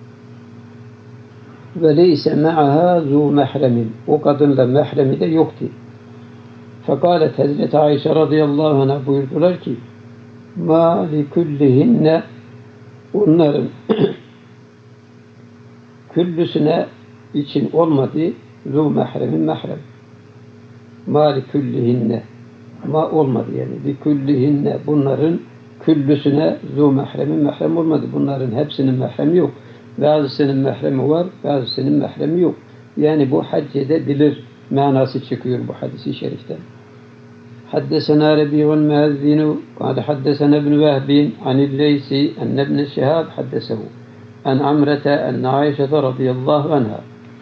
S1: Ve leyse ma'aha zu mehremin, o kadınla mehremi de yoktu. Fekalet, Hazreti Ayşe radıyallahu anh'a buyurdular ki ma li kullihinne, onların küllüsüne için olmadı zu mehremin, mehrem. Ma li kullihinne, ma olmadı yani. Li kullihinne, bunların küllüsüne zu mehremin, mehrem olmadı. Bunların hepsinin mehremi yok. Bazısının mehremi var, bazısının mehremi yok. Yani bu hac edebilir manası çıkıyor bu hadisi şeriften. Haddesena Rebi'un Meazzinu kâle haddesena ibn Vehbin anilleysi enne ibn Şehab haddesehu en Amrete enne Ayşe radıyallahu anha.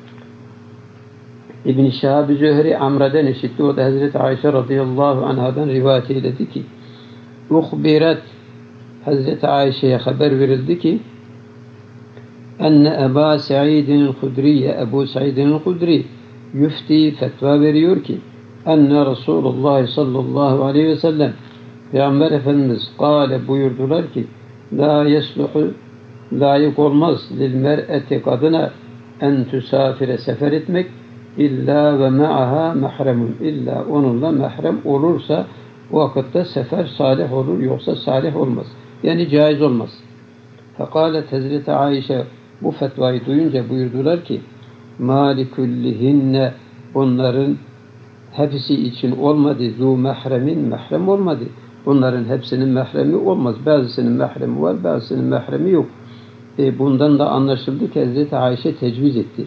S1: İbn Şehab-ı Zühri Amr'den işitti. O da Hazreti Ayşe radıyallahu anhadan rivayet eyledi ki uhbiret, Hazreti Ayşe'ye haber verildi ki enne Ebu Sa'id'in Hudriye, Ebu Sa'id'in Hudri yüfti, fetva veriyor ki enne Resulullah sallallahu aleyhi ve sellem, Peygamber Efendimiz kâle, buyurdular ki la yesluhu, layık olmaz lil mer'eti, kadına en tüsafire, sefer etmek illa ve ma'aha mehremun, illa onunla mehrem olursa o vakitte sefer salih olur, yoksa salih olmaz. Yani caiz olmaz. Fekalet, Hazreti Ayşe bu fetvayı duyunca buyurdular ki malikullihinne, onların hepsi için olmadı, zu mehremin, mehrem olmadı. Bunların hepsinin mehremi olmaz. Bazısının mehremi var, bazısının mehremi yok. Bundan da anlaşıldı ki Hazreti Ayşe tecviz etti.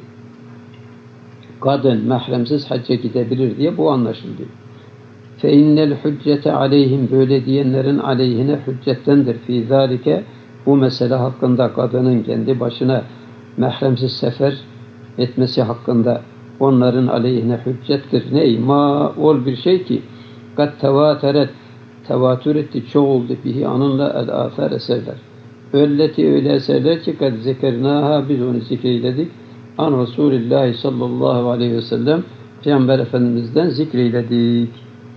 S1: Kadın mehremsiz hacca gidebilir diye bu anlaşıldı. Fe innel hüccete aleyhim, böyle diyenlerin aleyhine hüccettendir. Fi zalike, bu mesele hakkında, kadının kendi başına mehremsiz sefer etmesi hakkında onların aleyhine hüccettir. Ney? Ma, ol bir şey ki kat tevateret, tevatür etti, çoğuldu bihi, anınla el-afer, eserler. Ölleti, öyle eserler ki kad zekernaha, biz onu zikreyledik. An Resulillahi sallallahu aleyhi ve sellem, Peygamber Efendimiz'den zikreyledik.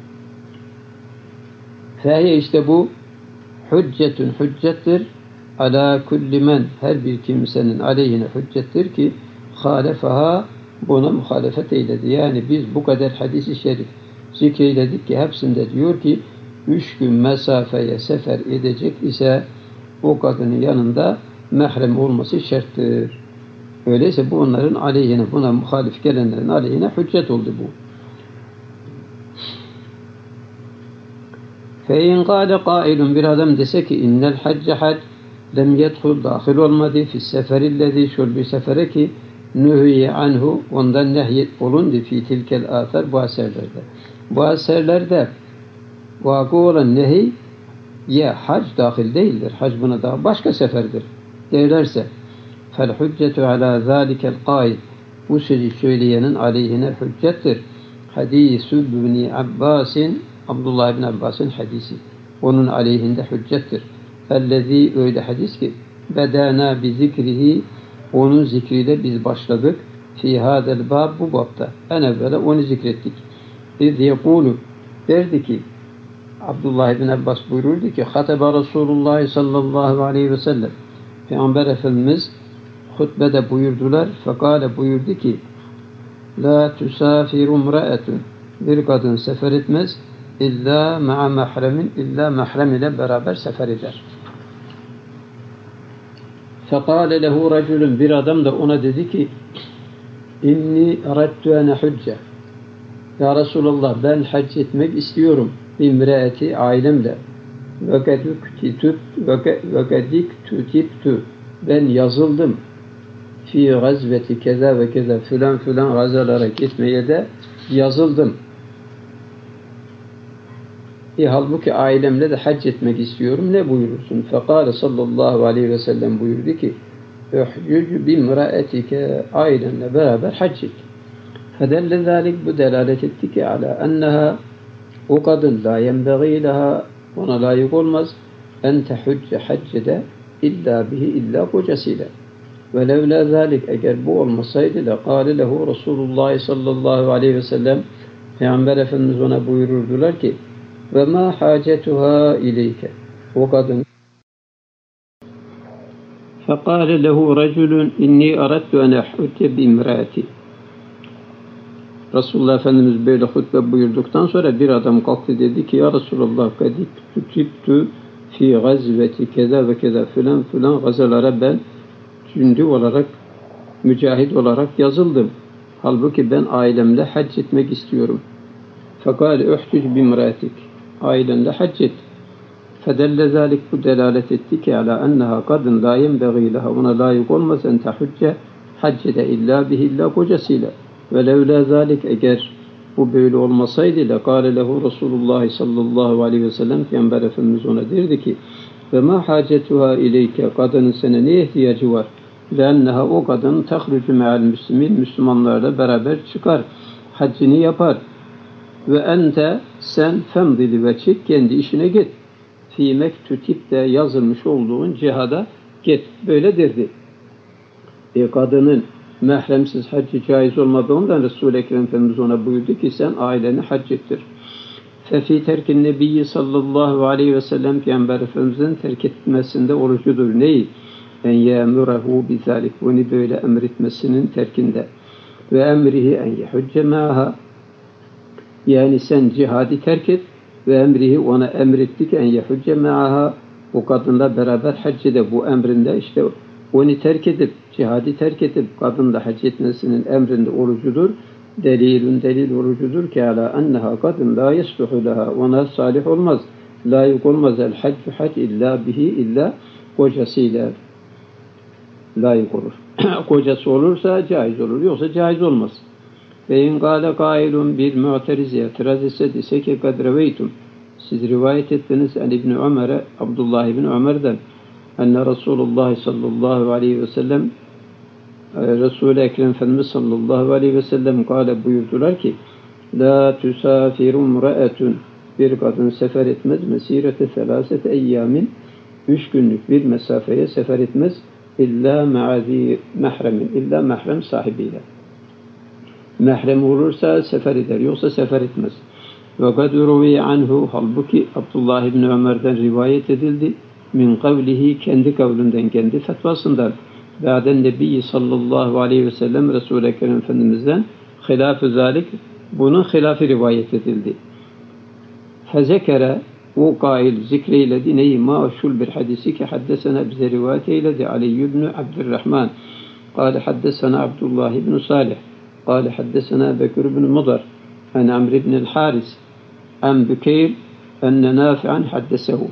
S1: Fehiye, işte bu hüccetün, hüccettir. Ala kulli men, her bir kimsenin aleyhine hüccettir ki halefeha, buna muhalefet eyledi. Yani biz bu kadar hadis-i şerif zikreyledik ki hepsinde diyor ki 3 gün mesafeye sefer edecek ise o kadının yanında mehrem olması şarttır. Öyleyse bu onların aleyhine, buna muhalif gelenlerin aleyhine hüccet oldu bu. Fein kâle kâilun, bir adam dese ki innel hacce hac lem yedhul, dahil olmadı fi seferillezî, şöyle bir sefere ki nühiye anhu, ondan nehyet olundu fi tilkel âthar, bu eserlerde. Bu eserlerde vakı olan nehi ya hac dahil değildir. Hac buna daha başka seferdir derlerse fel hüccetu ala zâlikel kâil, bu sözü söyleyenin aleyhine hüccettir. Hadîsü ibn Abbas'in, Abdullah ibn Abbas'ın hadisi, onun aleyhinde hüccettir. Ellezî, öyle hadis ki bedâna bi zikrihi, onun zikriyle biz başladık. Fî hâdel bâb, bu babda. En evvela onu zikrettik. İz yekûlu, derdi ki Abdullah ibn Abbas buyururdu ki hatebe Resulullah sallallahu aleyhi ve sellem, Peygamber Efendimiz hutbede buyurdular. Fekale, buyurdu ki la tüsafiru mraetun, bir kadın sefer etmez illa ma'a mahremin, illa mahrem ile beraber sefer eder. Fekale lehu raculun, bir adam da ona dedi ki inni erettu ene hücce. Ya Resulallah, ben hac etmek istiyorum. İmreeti, ailemle. Vekedik tutiptu. Ben yazıldım. Fi gazveti keza ve keza, filan filan gazalara gitmeye de yazıldım. Halbuki ailemle de hac etmek istiyorum. Ne buyurursun? Fekale sallallahu aleyhi ve sellem buyurdu ki Ühcüc bimraetike, ailenle beraber hac et. Fedelle zâlik, bu delalet etti ki ala enneha, o kadın la yenbeğî leha, ona layık olmaz en tehücce, haccede illa bihi, illa kocasıyla. Ve levlâ zâlik, eğer bu olmasaydı lekâle lehu Resulullah sallallahu aleyhi ve sellem, Peygamber Efendimiz ona buyururdular ki ve ma hacetuha ileyke, o kadın fekâle lehu raculun inni erettu en ehütte bimraati. Resulullah Efendimiz böyle hutbe buyurduktan sonra bir adam kalktı, dedi ki ya Resulullah, kadik tutiptu fi gazveti keza ve keza, filan filan gazalara ben cündü olarak, mücahit olarak yazıldım. Halbuki ben ailemle hac etmek istiyorum. Fekâle ühtüc bimratik, ailenle hac et. Fedelle zâlik, bu delalet etti ki ala enneha, kadın la yenbeğî leha, ona layık olmaz en tehücce, haccede illa bihi, illa kocasıyla. Ve levlâ zâlik, eğer bu böyle olmasaydı lekâle lehu Resulullah sallallahu aleyhi ve sellem, Peygamber Efendimiz ona derdi ki ve mâ hacetuha ileyke, kadının sana ne ihtiyacı var? Lenneha, o kadın tehrucu me'al müslimin, Müslümanlarla beraber çıkar, haccını yapar. Ve ente, sen femdili ve çık, kendi işine git. Fî mektutip de yazılmış olduğun cihada git. Böyle derdi. Kadının mehremsiz haccı caiz olmadığından Resul-i Ekrem Efendimiz ona buyurdu ki sen aileni hac ettir. Fefî terkin nebiyyi sallallahu aleyhi ve sellem, Peygamber Efendimiz'in terk etmesinde orucudur. Neyi? En ye'murehu bizalik, bunu böyle emretmesinin terkinde. Ve emrihi en yehucce ma'ha, yani sen cihadi terk et, ve emrihi, ona emrettik en yehucce ma'ha, o kadınla beraber hac ede. Bu emrinde işte onu terk edip, cihadi terk edip kadınla hac etmesinin emrinde orucudur. Delil orucudur ki ala enneha, kadın la yesluhu leha, ona salih olmaz, layık olmaz el haccu, hac illa bihi, illa kocasıyla layık olur. Kocası olursa caiz olur, yoksa caiz olmaz. Ve in gâle gâilun, bir mu'terize itiraz etse, dese ki kad reveytum, siz rivayet ettiniz en İbni Ömer'e, Abdullah İbni Ömer'den enne Resulullah sallallahu aleyhi ve sellem, Resul-i Ekrem Efendimiz sallallahu aleyhi ve sellem kâle, buyurdular ki la tüsafiru mra'etun, bir kadın sefer etmez, mesirete selâsete eyyamin, 3 günlük bir mesafeye sefer etmez, illa ma'azi mehremin, illa mahrem sahibiyle. Mehrem olursa sefer eder, yoksa sefer etmez. Ve kad ruviye anhu, halbuki Abdullah İbni Ömer'den rivayet edildi, min kavlihi, kendi kavlinden, kendi fetvasından, ba'den nebiyyi sallallahu aleyhi ve sellem, Resul-i Ekrem Efendimiz'den hilaf-ı zalik, bunun hilafı rivayet edildi. Fezekere, o kail zikreyledi neyi, maşul bir hadisi ki haddesena, bize rivayet eyledi Ali ibn Abdurrahman kâle haddesena Abdullah ibn Salih kâle haddesena Bekir ibn Mudar en Amr ibn el-Haris en Bükeyr enne Nafi'an haddesehu.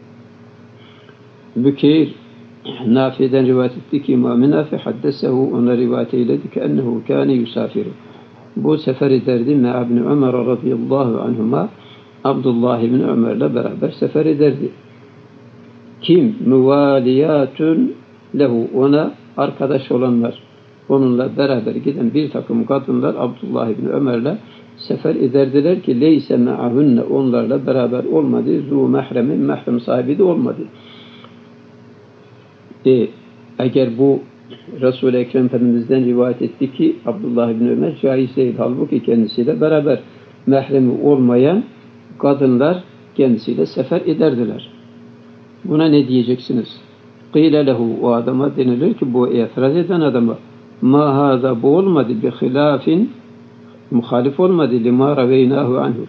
S1: Bükeyr Nafi'den rivayet etti ki İmam-ı Nafi haddesehu, ona rivayet eyledi ki ennehu kâne yusafiru, bu sefer ederdi me'a ibn Ömer radıyallahu anhuma, Abdullah İbni Ömer'le beraber sefer ederdi. Kim? Müvaliyatun lehu, ona arkadaş olanlar, onunla beraber giden bir takım kadınlar Abdullah İbni Ömer'le sefer ederdiler ki leyse me'ahunne, onlarla beraber olmadı, zu mehremin, mehrem sahibi de olmadı. Eğer bu Resul-i Ekrem Efendimiz'den rivayet etti ki Abdullah İbni Ömer caiz değil, halbuki kendisiyle beraber mehremi olmayan kadınlar kendisiyle sefer ederdiler. Buna ne diyeceksiniz? Qîle lehu, o adama denilir ki, bu itiraz eden adama, ma hâzâ, bu olmadı, bi hilâfin, muhalif olmadı, lima raveynahu anhu,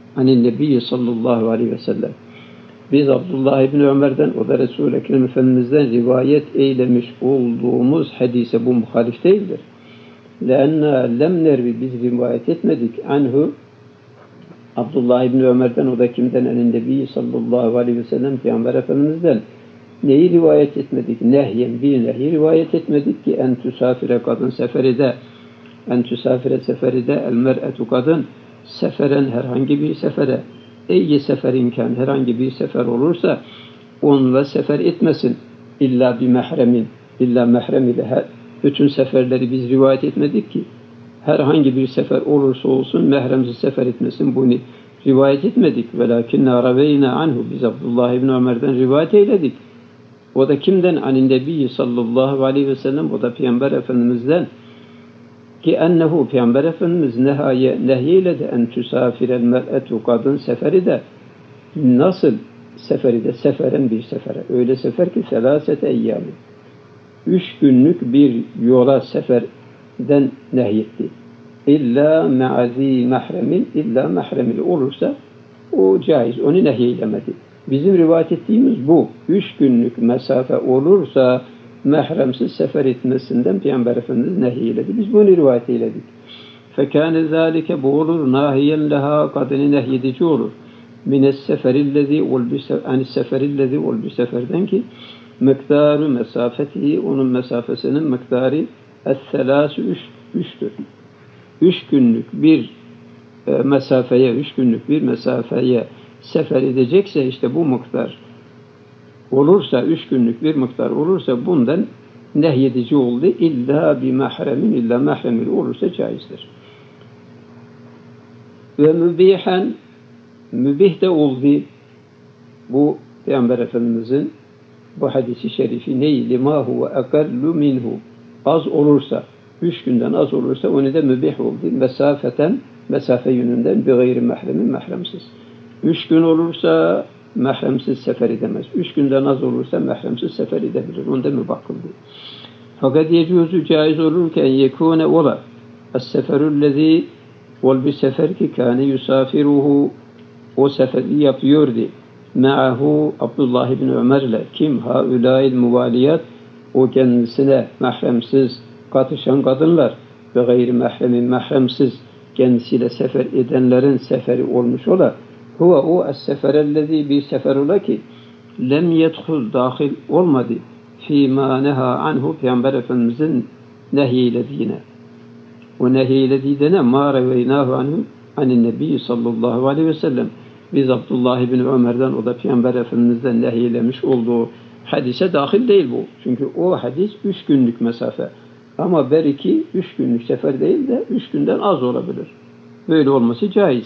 S1: anin Nebi sallallahu aleyhi ve sellem. Biz Abdullah İbni Ömer'den, o da Resul-i Ekrem Efendimiz'den rivayet eylemiş olduğumuz hadise bu muhalif değildir. لَاَنَّا lem nervi, biz rivayet etmedik anhu, Abdullah İbni Ömer'den, o da kimden? Anin Nebi sallallahu aleyhi ve sellem, Peygamber Efendimiz'den. Neyi rivayet etmedik? Nehyen, bir nehi rivayet etmedik ki en tüsafire, kadın seferide, en tüsafire seferide, el mer'etu, kadın seferen, herhangi bir sefere, eyyi sefer imkan, herhangi bir sefer olursa onunla sefer etmesin. İlla bir mehremin, illa mehrem ile. Bütün seferleri biz rivayet etmedik ki herhangi bir sefer olursa olsun mehremsiz sefer etmesin. Bunu rivayet etmedik. Velakinna raveyna anhu, biz Abdullah İbni Ömer'den rivayet eyledik. O da kimden? Anin Nebi sallallahu aleyhi ve sellem, o da Peygamber Efendimiz'den ki ennehu, Peygamber Efendimiz nehyeledi en tüsafirel mer'etu, kadın seferi de, nasıl seferi de, seferen bir sefere, öyle sefer ki selasete eyyâmi, 3 günlük bir yola seferden nehyetti. İlla me'azî mehremin, illa mehremili olursa o caiz, onu nehyeylemedi. Bizim rivayet ettiğimiz bu. 3 günlük mesafe olursa mehremsiz sefer etmesinden Peygamber Efendimiz nehyeledi. Biz bunu rivayet eyledik. Fekâne zâlike, bu olur, nahiyen leha, kadını nehyedici olur. Mines seferillezî ol bi seferden ki miktarı mesafeti, onun mesafesinin miktarı es-selâsü, 3'tür. 3 günlük bir mesafeye sefer edecekse işte bu miktar olursa, 3 günlük bir miktar olursa bundan nehyedici oldu. İlla bir mahremin, illa mahremil olursa caizdir. Ve mübihen, mübih de oldu. Bu Peygamber Efendimizin bu hadisi şerifi ney? Lima huve akallu minhu. Az olursa, 3 günden az olursa onu da mübih oldu. Mesafe yönünden bir gayri mahremin, mahremsiz. 3 gün olursa mahremsiz sefer edemez. 3 günden az olursa mahremsiz sefer edebilir. Onda mübah kıldı. Fakat yecuzu, caiz olur ki en yekûne ola es-seferüllezî, ol bir sefer ki kâne yusafiruhu, o seferi yapıyordu. Me'ahu Abdullah ibn Ömer'le, kim? Haulâil muvaliyat, o kendisine mahremsiz katışan kadınlar ve gayri mahremin, mahremsiz kendisiyle sefer edenlerin seferi olmuş ola. Huve o es-seferellezî, bir sefer ola ki lem yedhul, dahil olmadı fîmâ neha anhu, Peygamber Efendimizin nehyilediğine. O nehyilediği de ne? Mâ reveynâhu anhu anin Nebi sallallahu aleyhi ve sellem. Biz Abdullah ibn Ömer'den, o da Peygamber Efendimiz'den nehyilemiş olduğu hadise dahil değil bu. Çünkü o hadis 3 günlük mesafe. Ama belki 3 günlük sefer değil de 3 günden az olabilir. Böyle olması caiz.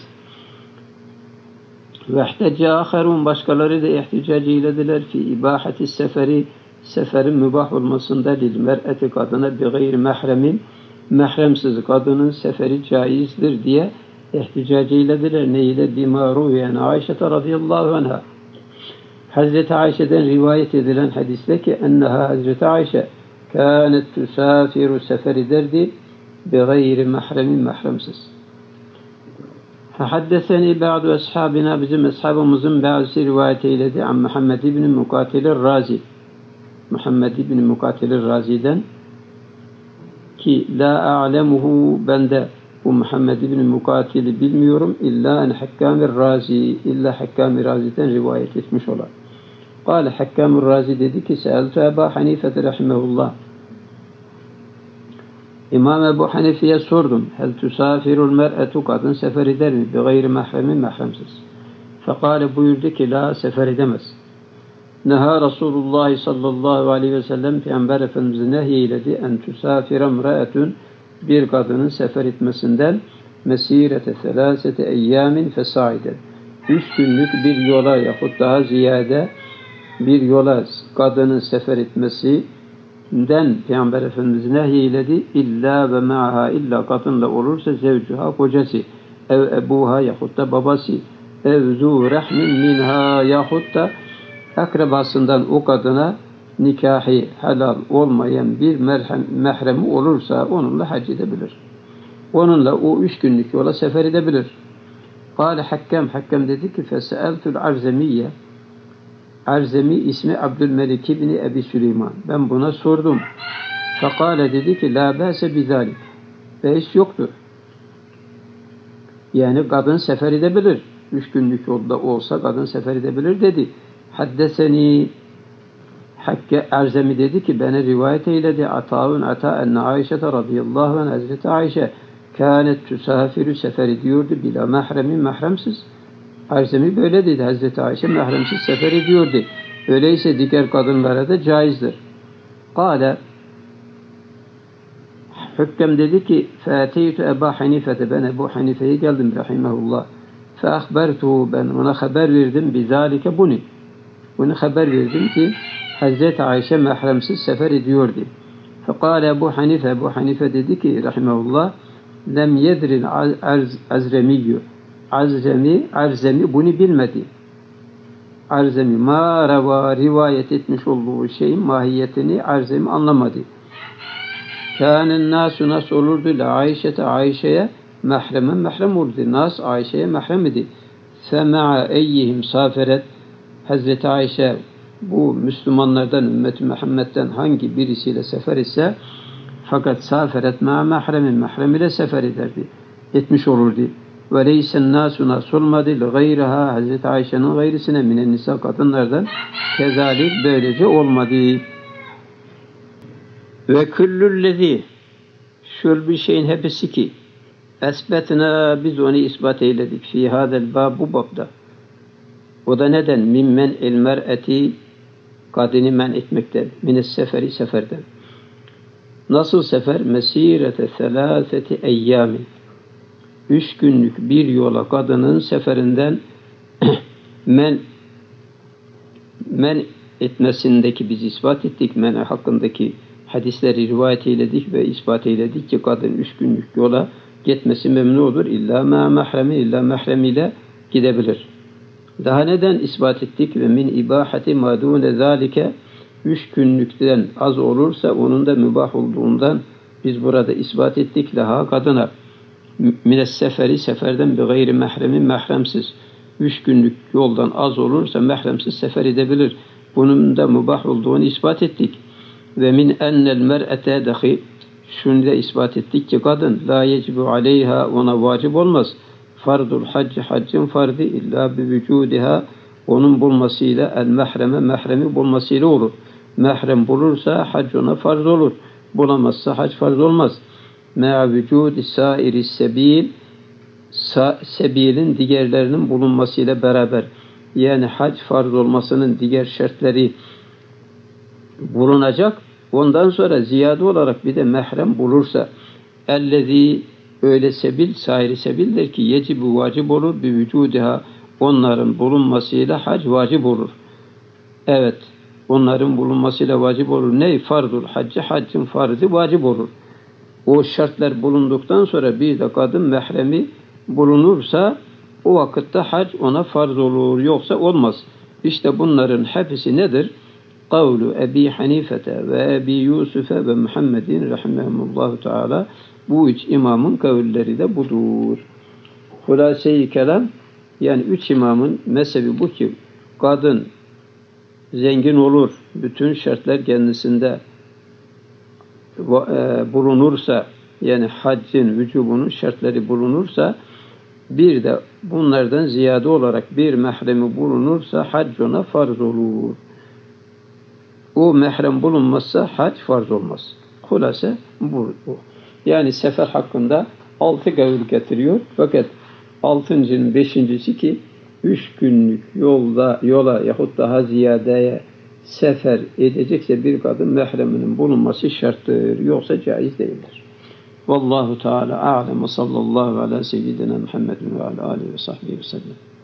S1: Vehtecce âherûn, başkaları da ihticac eylediler fi ibâheti seferi, seferin mübah olmasında lil mer'eti, kadına bi gayri mehremin, mehremsiz kadının seferi caizdir diye ihticac eylediler. Neyle? Bima ruviyen Ayşe radıyallahu anha. Hazreti Ayşe'den rivayet edilen hadiste ki enneha, Hazreti Ayşe kânet tüsafiru, sefer ederdi bi gayri mehremin, mehremsiz. Haddeseni ba'du ashabina, bizim ashabımızın bazısı rivayet eyledi an Muhammed ibn Mukatilir Razi. Muhammed ibn Mukatilir Razi'den ki la a'lemuhu, ben de bu Muhammed ibn Mukatil'i bilmiyorum, illa en Hakkamir Razi, illa Hakkamir Razi'den rivayet etmiş olan. Kâle Hakkamir Razi dedi ki seeltu Ebu Hanife rahimehullah, İmam Ebu Hanife'ye sordum. Hel tüsafirul mer'etu, kadın sefer eder mi? Bi gayri mahremin, mahremsiz. Fekale, buyurdu ki la, sefer edemez. Neha Resulullah sallallahu aleyhi ve sellem, Peygamber Efendimiz nehyeledi en tüsafire mra'etun, bir kadının sefer etmesinden mesirete selasete eyyamin fesaide, 3 günlük bir yola yahut daha ziyade bir yola kadının sefer etmesinden Peygamber Efendimiz nehyeledi. İlla ve ma'ha, illa kadınla olursa zevcuha, kocası, ev ebuha yahut da babası, ev zu rahmin minha yahut da akrabasından o kadına nikahı helal olmayan bir mehremi olursa onunla hac edebilir. Onunla o 3 günlük yola sefer edebilir. Kâle Hakkem dedi ki feseeltul Arzemiye, Arzemi ismi Abdülmelik ibni Ebi Süleyman. Ben buna sordum. Fekâle dedi ki la bâse bizâlik. Beis yoktur. Yani kadın sefer edebilir. 3 günlük yolda olsa kadın sefer edebilir dedi. Haddeseni Hakke Erzemi dedi ki bana rivayet eyledi. Ata enne Ayşe radıyallahu anh Hazreti Ayşe kânet tüsafirü sefer ediyordu bila mahremin mahremsiz. Erzemi böyle dedi. Hazreti Ayşe mahremsiz sefer ediyordu. Öyleyse diğer kadınlara da caizdir. Kâle Hükkem dedi ki فَاَتَيْتُ Ebu Hanife'de ben Ebu Hanife'ye geldim rahimahullah. فَاَخْبَرْتُهُ ben ona haber verdim bizalike bunu. Bunu haber verdim ki Hazreti Ayşe mahremsiz sefer ediyordu. فَقَالَ Ebu Hanife dedi ki rahimahullah lem yedrin azremiyyü Arzemi bunu bilmedi. Arzemi rivayet etmiş olduğu şeyin mahiyetini Arzemi anlamadı. Kânen nâsu nasıl olurdu la Ayşe'ye mahrem olurdu. Nas Ayşe'ye mahrem idi. Fema'a eyyihim saferet Hazreti Ayşe bu Müslümanlardan ümmeti Muhammed'den hangi birisiyle sefer ise fakat saferet ma mahrem ile sefer ederdi. Etmiş olurdu. Ve leysen nâsu nasıl olmadı li gayriha Hazreti Ayşe'nin gayrisine minen nisa kadınlardan kezalik böylece olmadı. Ve küllüllezî şöyle bir şeyin hepsi ki esbetna biz onu ispat eyledik fî hâzel bâb bu babda. O da neden? Mimmen el mer'eti kadını men etmekten. Mines seferi seferden. Nasıl sefer? Mesirete selâseti eyyâmin. 3 günlük bir yola kadının seferinden men etmesindeki biz ispat ettik. Men hakkındaki hadisleri rivayet eyledik ve ispat eyledik ki kadın 3 günlük yola gitmesi memnun olur. İlla mahrem ile gidebilir. Daha neden ispat ettik? Ve min ibahati ma dune zalike 3 günlükten az olursa onun da mübah olduğundan biz burada ispat ettik laha kadına. Mines seferi seferden bir gayri mahremsiz 3 günlük yoldan az olursa mahremsiz sefer edebilir. Bunun da mübah olduğunu ispat ettik. Ve min ennel mer'ete dahi şunu da ispat ettik ki kadın la yecibu aleyha ona vacip olmaz. Fardul haccın fardı illa bi vücudiha onun bulmasıyla el mahremi bulmasıyla olur. Mahrem bulursa hac ona farz olur. Bulamazsa hac farz olmaz. Me'a vücudi sairi sebilin diğerlerinin bulunmasıyla beraber yani hac farz olmasının diğer şartları bulunacak. Ondan sonra ziyade olarak bir de mahrem bulursa ellezî öyle sairi sebildir ki yecibu vacip olur bi vücudiha onların bulunmasıyla hac vacip olur. Evet, onların bulunmasıyla vacip olur. Ne? Fardul haccın farzı vacip olur. O şartlar bulunduktan sonra bir de kadın mahremi bulunursa o vakitte hac ona farz olur. Yoksa olmaz. İşte bunların hepsi nedir? Kavlu Ebi Hanifete ve Ebi Yusuf'e ve Muhammedin rahimehumullahu teala bu 3 imamın kavulleri de budur. Hulase-i kelam yani 3 imamın mezhebi bu ki kadın zengin olur, bütün şartlar kendisinde bulunursa yani haccın vücubunun şartları bulunursa bir de bunlardan ziyade olarak bir mahremi bulunursa hac ona farz olur. O mahrem bulunmazsa hac farz olmaz. Hulase bu. Yani sefer hakkında 6 kavul getiriyor. Fakat 6.'nin 5.'si ki 3 günlük yola yahut daha ziyadeye sefer edecekse bir kadın mahreminin bulunması şarttır. Yoksa caiz değildir. Vallahu Teala a'lem ve sallallahu ala seyyidina Muhammedin ve ala alihi ve sahbihi ve sellem.